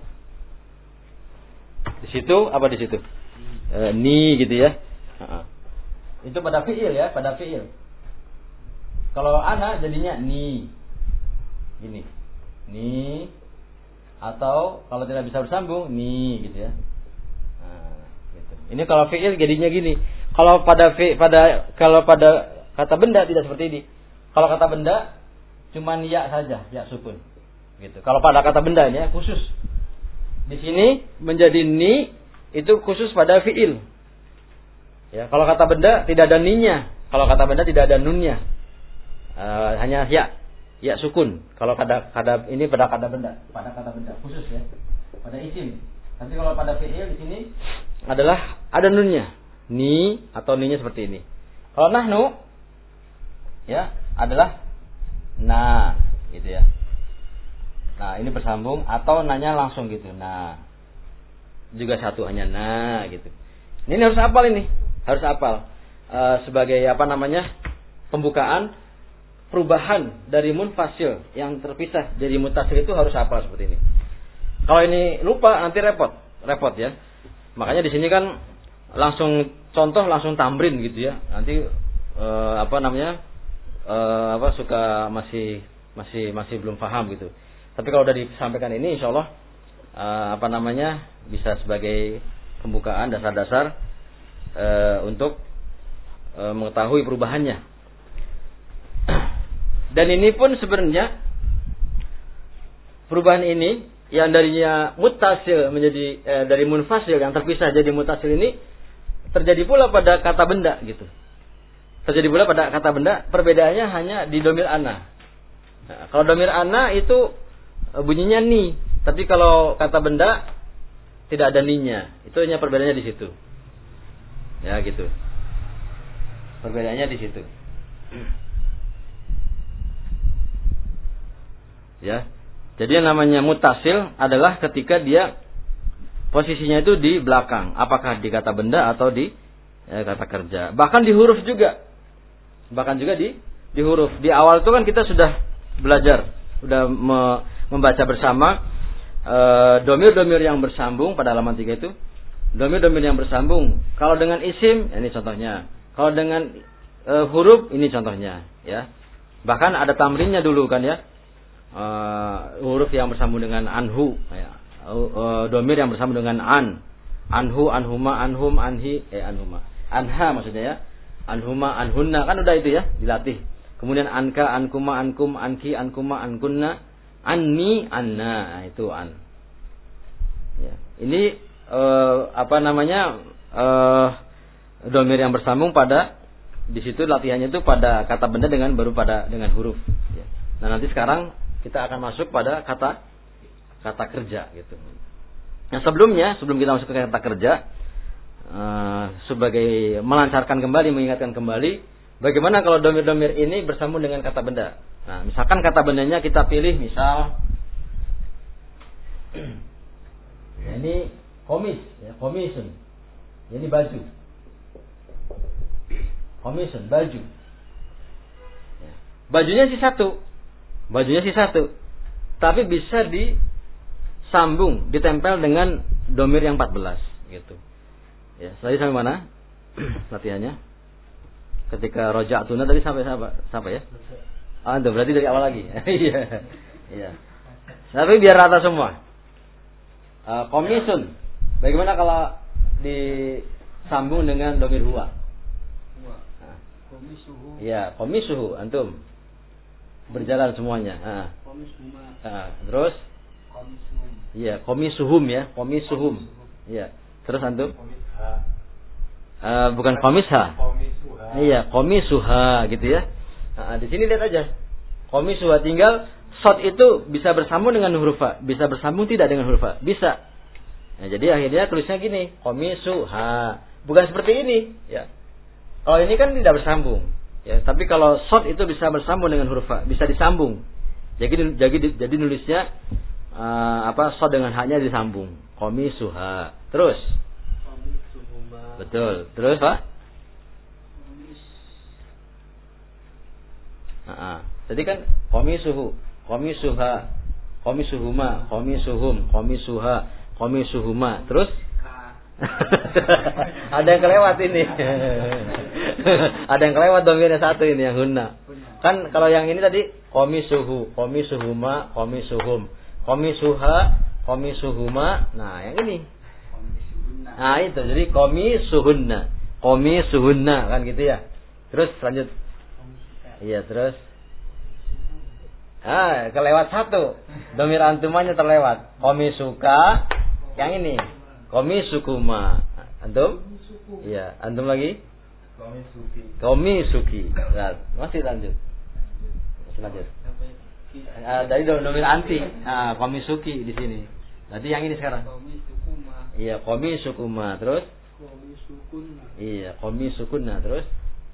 A: di situ apa di situ? E, ni gitu ya. Nah, itu pada fiil ya, pada fiil. Kalau ana jadinya ni, gini, ni, atau kalau tidak bisa bersambung ni gitu ya. Nah, gitu. Ini kalau fiil jadinya gini. Kalau pada fi, pada kalau pada kata benda tidak seperti ini. Kalau kata benda cuman ya saja, ya sukun. Gitu. Kalau pada kata benda ini ya, khusus. Di sini menjadi ni itu khusus pada fiil. Ya, kalau kata benda tidak ada ninya. Kalau kata benda tidak ada nunnya. Uh, hanya ya, ya sukun. Kalau pada kata ini pada kata benda, pada kata benda khusus ya. Pada isim. Tapi kalau pada fiil di sini adalah ada nunnya. Ni atau ninya seperti ini. Kalau nahnu ya adalah na gitu ya. Nah, ini bersambung atau nanya langsung gitu. Nah, juga satu hanya nah gitu. Ini harus hafal ini, harus hafal e, sebagai apa namanya pembukaan perubahan dari munfasil yang terpisah jadi mutasil itu harus hafal seperti ini. Kalau ini lupa nanti repot, repot ya. Makanya di sini kan langsung contoh langsung tamrin gitu ya. Nanti e, apa namanya e, apa suka masih masih masih belum paham gitu. Tapi kalau udah disampaikan ini, insya Allah uh, apa namanya bisa sebagai pembukaan dasar-dasar uh, untuk uh, mengetahui perubahannya. Dan ini pun sebenarnya perubahan ini yang darinya muttasil menjadi eh, dari munfasil yang terpisah jadi muttasil ini terjadi pula pada kata benda gitu. Terjadi pula pada kata benda, perbedaannya hanya di domir ana. Nah, kalau domir ana itu bunyinya ni, tapi kalau kata benda tidak ada ninya. Itu hanya perbedaannya di situ. Ya gitu. Perbedaannya di situ. Ya. Jadi yang namanya mutasil adalah ketika dia posisinya itu di belakang, apakah di kata benda atau di ya, kata kerja. Bahkan di huruf juga. Bahkan juga di di huruf. Di awal itu kan kita sudah belajar, sudah me, membaca bersama e, domir-domir yang bersambung pada halaman tiga itu. Domir-domir yang bersambung. Kalau dengan isim, ini contohnya. Kalau dengan e, huruf, ini contohnya. Ya. Bahkan ada tamrinnya dulu kan ya. E, huruf yang bersambung dengan anhu. Ya. E, domir yang bersambung dengan an. Anhu, anhuma, anhum, anhi. Eh, anhuma. Anha maksudnya ya. Anhuma, anhunna. Kan udah itu ya, dilatih. Kemudian anka, ankuma, ankum, anki, ankuma, ankunna. Anni, anna. Nah, itu an. Ya. Ini uh, apa namanya uh, domir yang bersambung pada di situ latihannya itu pada kata benda dengan baru pada dengan huruf. Ya. Nah nanti sekarang kita akan masuk pada kata kata kerja gitu. Nah sebelumnya sebelum kita masuk ke kata kerja uh, sebagai melancarkan kembali mengingatkan kembali bagaimana kalau domir-domir ini bersambung dengan kata benda. Nah, misalkan kata bendanya kita pilih misal ya, ini komis, ya, komisun. Ini baju. Komisun, baju. Ya. Bajunya sih satu. Bajunya sih satu. Tapi bisa disambung, ditempel dengan domir yang empat belas gitu. Ya, tadi sampai mana? Latihannya. Ketika roja'tuna tadi sampai siapa? Sampai ya? Ah, itu berarti dari awal lagi. Iya. Iya. Tapi biar rata semua. Uh, komisun. Bagaimana kalau disambung dengan domir huwa? Nah.
C: Komisuhu.
A: Iya, komisuhu antum. Berjalan semuanya. Nah.
C: Komisuhuma.
A: Nah, terus?
C: Komisuhum.
A: Iya, komisuhum ya, komisuhum. Iya. Terus antum? Uh, bukan komisha. Iya, komisuha gitu ya. Nah, di sini lihat aja. Komisuha tinggal shot itu bisa bersambung dengan huruf fa, bisa bersambung tidak dengan huruf fa, bisa. Nah, jadi akhirnya tulisnya gini, komisuha. Bukan seperti ini, ya. Kalau ini kan tidak bersambung, ya. Tapi kalau shot itu bisa bersambung dengan huruf fa, bisa disambung. Jadi jadi jadi nulisnya uh, apa shot dengan haknya disambung, komisuha. Terus, betul. Terus Pak? Nah, jadi kan komisuhu, komisuha, komisuhuma, komisuhum, komisuha, komisuhuma. Terus ada yang kelewat ini. Ada yang kelewat domirnya satu ini yang hunna. Kan kalau yang ini tadi komisuhu, komisuhuma, komisuhum, komisuha, komisuhuma. Nah, yang ini. Nah, itu jadi komisuhunna, komisuhunna kan gitu ya. Terus lanjut. Iya, terus ah, kelewat satu. Domir antumanya terlewat. Komisuka, yang ini. Komisukuma. Antum? Iya, antum lagi?
D: Komisuki.
A: Komisuki. Nah, masih lanjut. Masih lanjut. Ah, dari domir anti. Ah, komisuki di sini. Berarti yang ini sekarang. Iya, komisukuma. Terus? Iya, komisukunna. Terus?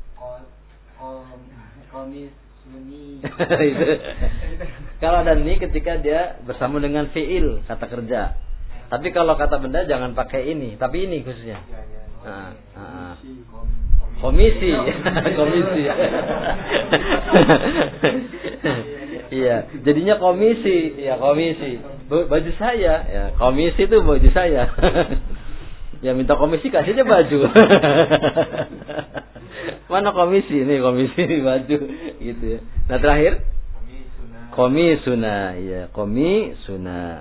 A: Komisuni. Kalau ada ni ketika dia bersambung dengan fiil, kata kerja. Tapi kalau kata benda jangan pakai ini, tapi ini khususnya. Nah, nah. Komisi, komisi. Iya, jadinya komisi, ya komisi. Baju saya, ya komisi itu baju saya. Ya minta komisi kasih aja baju. Mana komisi ini komisi baju gitu ya. Nah terakhir komisuna, ya komisuna.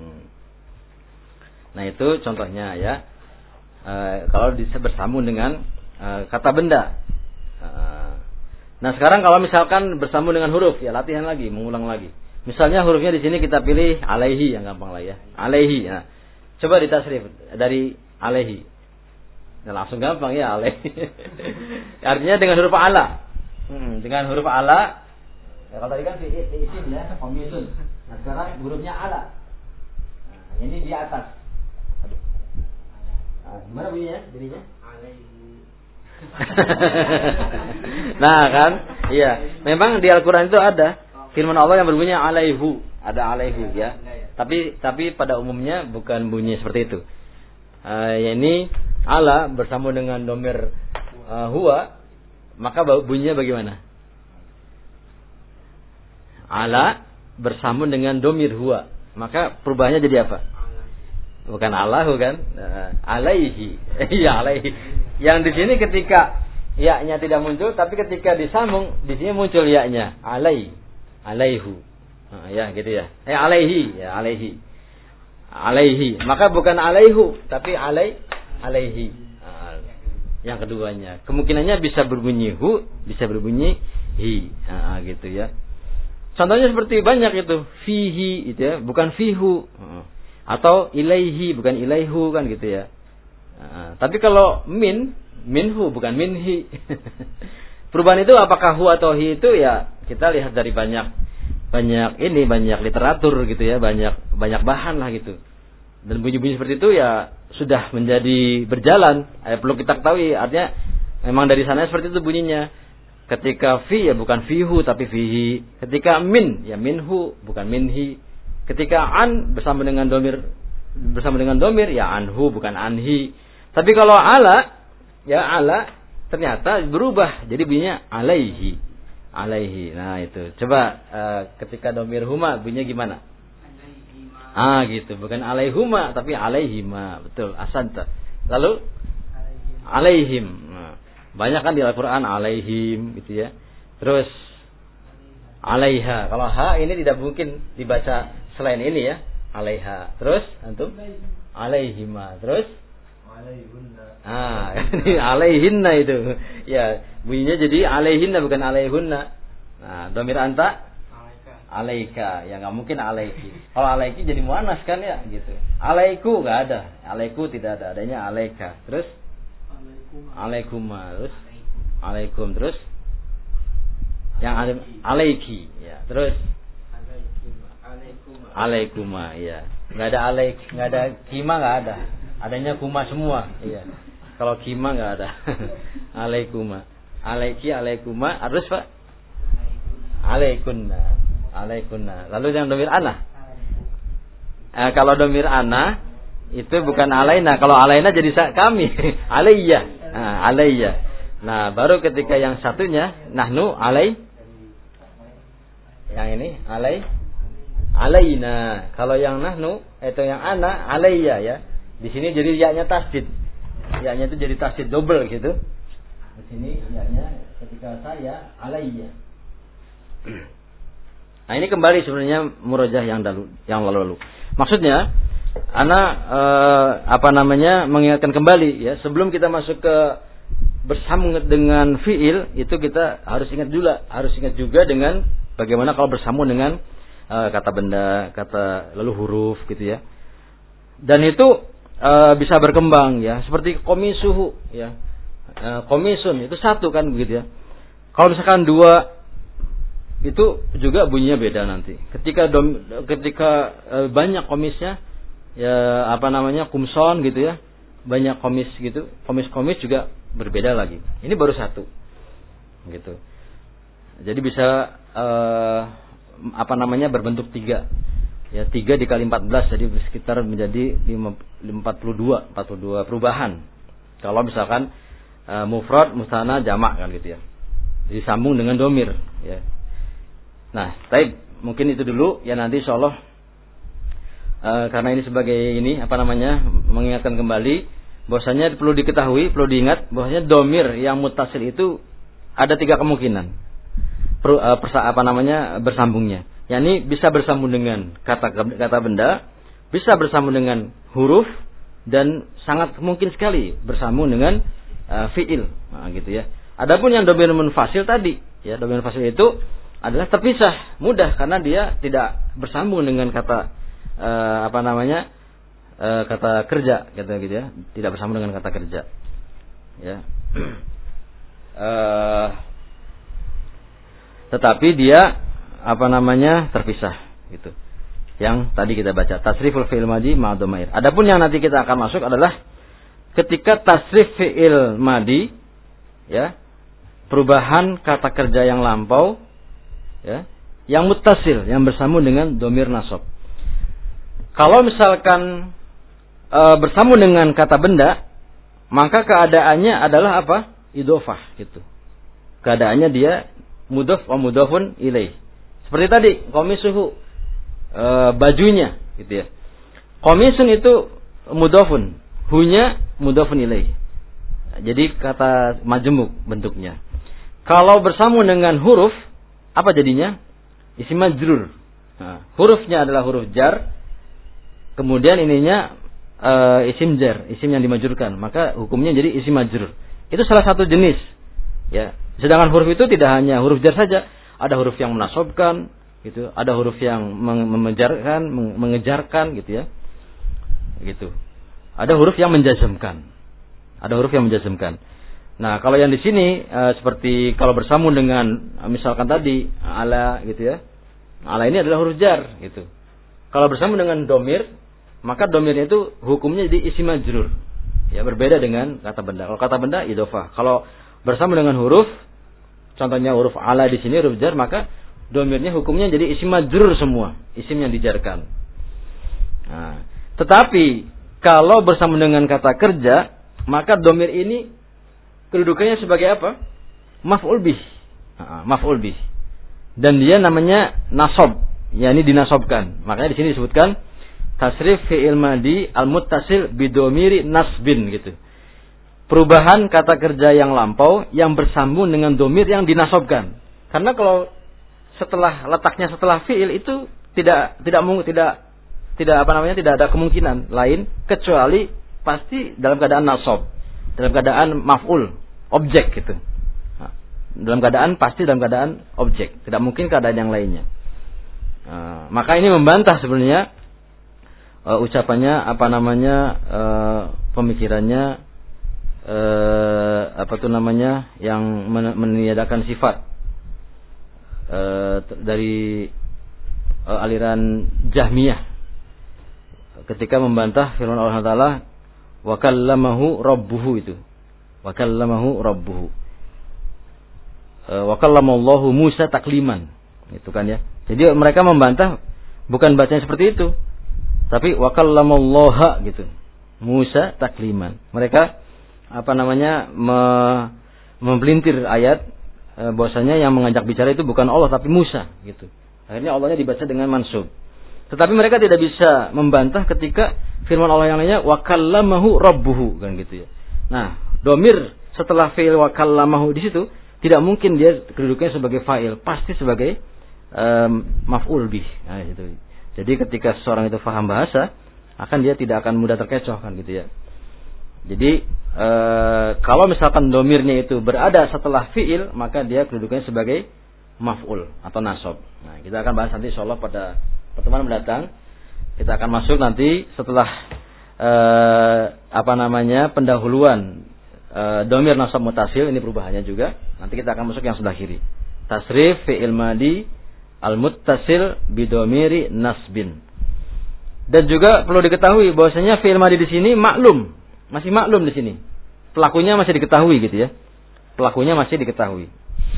A: Nah itu contohnya ya. E, kalau bisa bersambung dengan e, kata benda. E, nah sekarang kalau misalkan bersambung dengan huruf ya latihan lagi, mengulang lagi. Misalnya hurufnya di sini kita pilih alaihi yang gampang lah ya. Alaihi. Nah, coba ditasrif dari alaihi. Nah, langsung gampang ya alaihi. Artinya dengan huruf ala. Hmm, dengan huruf ala. Ya, kalau tadi kan isim ya, komisun. Nah, sekarang hurufnya ala. Nah, ini di atas. Aduh. Nah, gimana bunyinya? Jadinya? Alaihi. Nah, kan? Iya. Memang di Al-Qur'an itu ada firman Allah yang berbunyi alaihu, ada alaihu ya. Tapi tapi pada umumnya bukan bunyi seperti itu. Uh, ya ini ala bersambung dengan domir uh, huwa, maka bunyinya bagaimana? Ala bersambung dengan domir huwa, maka perubahannya jadi apa? Bukan alahu kan? Uh, alaihi. Iya alaihi. Yang di sini ketika ya-nya tidak muncul, tapi ketika disambung di sini muncul ya-nya. Alai, alaihu. Uh, ya gitu ya. Eh alaihi, ya alaihi. Alaihi, maka bukan alaihu tapi alai alaihi. Nah, yang keduanya kemungkinannya bisa berbunyi hu, bisa berbunyi hi. Nah, gitu ya. Contohnya seperti banyak itu fihi itu ya, bukan fihu. Atau ilaihi bukan ilaihu kan gitu ya. Nah, tapi kalau min minhu bukan minhi. Perubahan itu apakah hu atau hi itu ya kita lihat dari banyak banyak ini banyak literatur gitu ya, banyak banyak bahan lah gitu. Dan bunyi-bunyi seperti itu ya sudah menjadi berjalan. Eh, perlu kita ketahui artinya memang dari sana seperti itu bunyinya. Ketika fi ya bukan fihu tapi fihi. Ketika min ya minhu bukan minhi. Ketika an bersama dengan domir bersama dengan domir ya anhu bukan anhi. Tapi kalau ala ya ala ternyata berubah jadi bunyinya alaihi. Alaihi. Nah itu. Coba uh, ketika domir huma bunyinya gimana? Alaihima. Ah gitu. Bukan alaihuma tapi alaihima. Betul. Asanta. Lalu alaihim. Nah, banyak kan di Al-Quran alaihim gitu ya. Terus alaiha. Kalau ha ini tidak mungkin dibaca selain ini ya. Alaiha. Terus antum? Alaihima. Terus? Alaihunna. Ah, ini alaihinna itu. Ya, bunyinya jadi alaihinna bukan alaihunna. Nah, domir anta? Alaika. Alaika. Ya nggak mungkin alaiki. Kalau alaiki jadi muannas kan ya, gitu. Alaiku nggak ada. Alaiku tidak ada. Adanya alaika. Terus? Alaikuma. Terus? Alaikum. Terus? Yang ada alaiki. Ya, terus? Alaikuma, iya. Enggak ada alaik, enggak ada kima, enggak ada. Adanya kuma semua, iya. Kalau kima enggak ada. Alaikuma. Alaiki, alaikuma, harus Pak? Alaikunna. Alaikunna. Lalu yang domir ana. Eh, kalau domir ana itu bukan alaina. Kalau alaina jadi kami. Alayya. Nah, alayya. Nah, baru ketika yang satunya nahnu alai. Yang ini alai. Alaina. Kalau yang nahnu itu yang ana alayya ya. Di sini jadi ya-nya tasdid. Ya-nya itu jadi tasdid double gitu. Di sini ya-nya ketika saya alayya. Nah, ini kembali sebenarnya murojah yang lalu, yang lalu-lalu. Maksudnya ana eh, apa namanya mengingatkan kembali ya, sebelum kita masuk ke bersambung dengan fiil itu kita harus ingat juga, harus ingat juga dengan bagaimana kalau bersambung dengan uh, kata benda, kata lalu huruf gitu ya. Dan itu uh, bisa berkembang ya, seperti komisuhu ya. Uh, komisun itu satu kan begitu ya. Kalau misalkan dua itu juga bunyinya beda nanti. Ketika dom, ketika uh, banyak komisnya ya apa namanya kumson gitu ya. Banyak komis gitu, komis-komis juga berbeda lagi. Ini baru satu. Gitu. Jadi bisa uh, apa namanya berbentuk tiga, ya tiga dikali empat belas, jadi sekitar menjadi empat puluh dua, empat puluh dua perubahan. Kalau misalkan uh, mufrad, musanna, jamak kan gitu ya, disambung dengan domir. Ya. Nah, baik, mungkin itu dulu ya nanti insyaallah uh, karena ini sebagai ini apa namanya mengingatkan kembali, bahwasanya perlu diketahui, perlu diingat bahwasanya domir yang mutasil itu ada tiga kemungkinan. Per, uh, persa, apa namanya bersambungnya. yakni bisa bersambung dengan kata kata benda, bisa bersambung dengan huruf, dan sangat mungkin sekali bersambung dengan uh, fiil. Nah, gitu ya. Adapun yang domir munfasil tadi, ya domir munfasil itu adalah terpisah, mudah karena dia tidak bersambung dengan kata uh, apa namanya uh, kata kerja, gitu, gitu ya, tidak bersambung dengan kata kerja. Ya. uh, tetapi dia apa namanya terpisah, gitu. Yang tadi kita baca tasriful fi'il madi ma dhamair. Adapun yang nanti kita akan masuk adalah ketika tasrif fi'il madi, ya, perubahan kata kerja yang lampau, ya, yang muttasil, yang bersambung dengan domir nasab. Kalau misalkan e, bersambung dengan kata benda, maka keadaannya adalah apa? Idhofah, gitu. Keadaannya dia mudhof wa mudhofun ilaih. Seperti tadi, qamisuhu, e, bajunya, gitu ya. Qamisun itu mudhofun, hunya mudhofun ilaih. Jadi kata majmuk bentuknya. Kalau bersambung dengan huruf, apa jadinya? Isim majrur. Nah, hurufnya adalah huruf jar. Kemudian ininya e, isim jar, isim yang dimajrurkan. Maka hukumnya jadi isim majrur. Itu salah satu jenis. Ya. Sedangkan huruf itu tidak hanya huruf jar saja. Ada huruf yang menasobkan, gitu. Ada huruf yang memenjarkan, mengejarkan, gitu ya. Gitu. Ada huruf yang menjazmkan. Ada huruf yang menjazmkan. Nah, kalau yang di sini e, seperti kalau bersambung dengan misalkan tadi ala, gitu ya. Ala ini adalah huruf jar, gitu. Kalau bersambung dengan domir, maka domirnya itu hukumnya jadi isim majrur. Ya, berbeda dengan kata benda. Kalau kata benda idhofah. Kalau bersambung dengan huruf, contohnya huruf ala di sini huruf jar, maka domirnya hukumnya jadi isim majrur semua, isim yang dijarkan. Nah, tetapi kalau bersambung dengan kata kerja, maka domir ini kedudukannya sebagai apa? Maf'ul bih. Nah, maf'ul bih. Dan dia namanya nasab, yakni dinasobkan. Makanya di sini disebutkan tasrif fi'il madi al-muttasil bidomiri nasbin, gitu. Perubahan kata kerja yang lampau yang bersambung dengan domir yang dinasobkan. Karena kalau setelah letaknya setelah fi'il itu tidak tidak tidak tidak apa namanya tidak ada kemungkinan lain kecuali pasti dalam keadaan nasab, dalam keadaan maf'ul, objek, gitu. Nah, dalam keadaan pasti dalam keadaan objek, tidak mungkin keadaan yang lainnya. Nah, maka ini membantah sebenarnya uh, ucapannya apa namanya uh, pemikirannya Uh, apa tuh namanya yang men- meniadakan sifat uh, dari uh, aliran Jahmiyah ketika membantah firman Allah Taala wa kallamahu rabbuhu itu. Wa kallamahu rabbuhu. Uh, wa kallamallahu Musa takliman. Itu kan ya. Jadi mereka membantah bukan bacanya seperti itu, tapi wa kallamallaha gitu. Musa takliman. Mereka apa namanya me, mempelintir ayat e, bahwasanya yang mengajak bicara itu bukan Allah tapi Musa gitu. Akhirnya Allahnya dibaca dengan mansub. Tetapi mereka tidak bisa membantah ketika firman Allah yang lainnya wa kallamahu rabbuhu kan gitu ya. Nah, domir setelah fi'il wa kallamahu di situ tidak mungkin dia kedudukannya sebagai fa'il, pasti sebagai Um, maf'ul bih. Nah, itu. Jadi ketika seorang itu faham bahasa, akan dia tidak akan mudah terkecoh kan gitu ya. Jadi e, kalau misalkan domirnya itu berada setelah fi'il, maka dia kedudukannya sebagai maf'ul atau nasab. Nah, kita akan bahas nanti insyaallah pada pertemuan mendatang. Kita akan masuk nanti setelah e, apa namanya pendahuluan e, domir nasab mutasil, ini perubahannya juga. Nanti kita akan masuk yang sebelah kiri. Tasrif fi'il madi al-muttasil bidomiri nasbin. Dan juga perlu diketahui bahwasanya fi'il madi di sini maklum, masih maklum di sini. Pelakunya masih diketahui gitu ya. Pelakunya masih diketahui.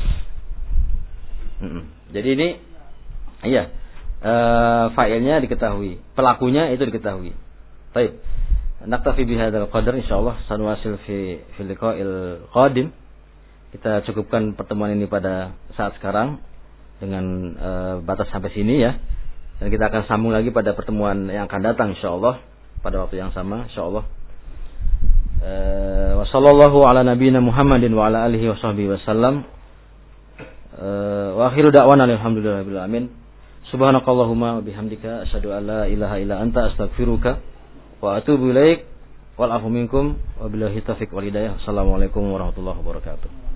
A: Hmm. Jadi ini iya, e, fa'ilnya diketahui, pelakunya itu diketahui. Baik. Naktafi bihadzal qadar insyaallah sanwasil fi fil liqa'il qadim. Kita cukupkan pertemuan ini pada saat sekarang dengan e, batas sampai sini ya. Dan kita akan sambung lagi pada pertemuan yang akan datang insyaallah pada waktu yang sama insyaallah. E, wa sallallahu ala nabiyyina Muhammadin wa ala alihi washabbihi wasallam. E, wa akhiru da'wana alhamdulillahirabbil alamin. Subhanakallahumma wa bihamdika asyhadu an la ilaha illa anta astaghfiruka wa atubu ilaik. Wal afu minkum wa billahi taufiq wal hidayah. Assalamualaikum warahmatullahi wabarakatuh.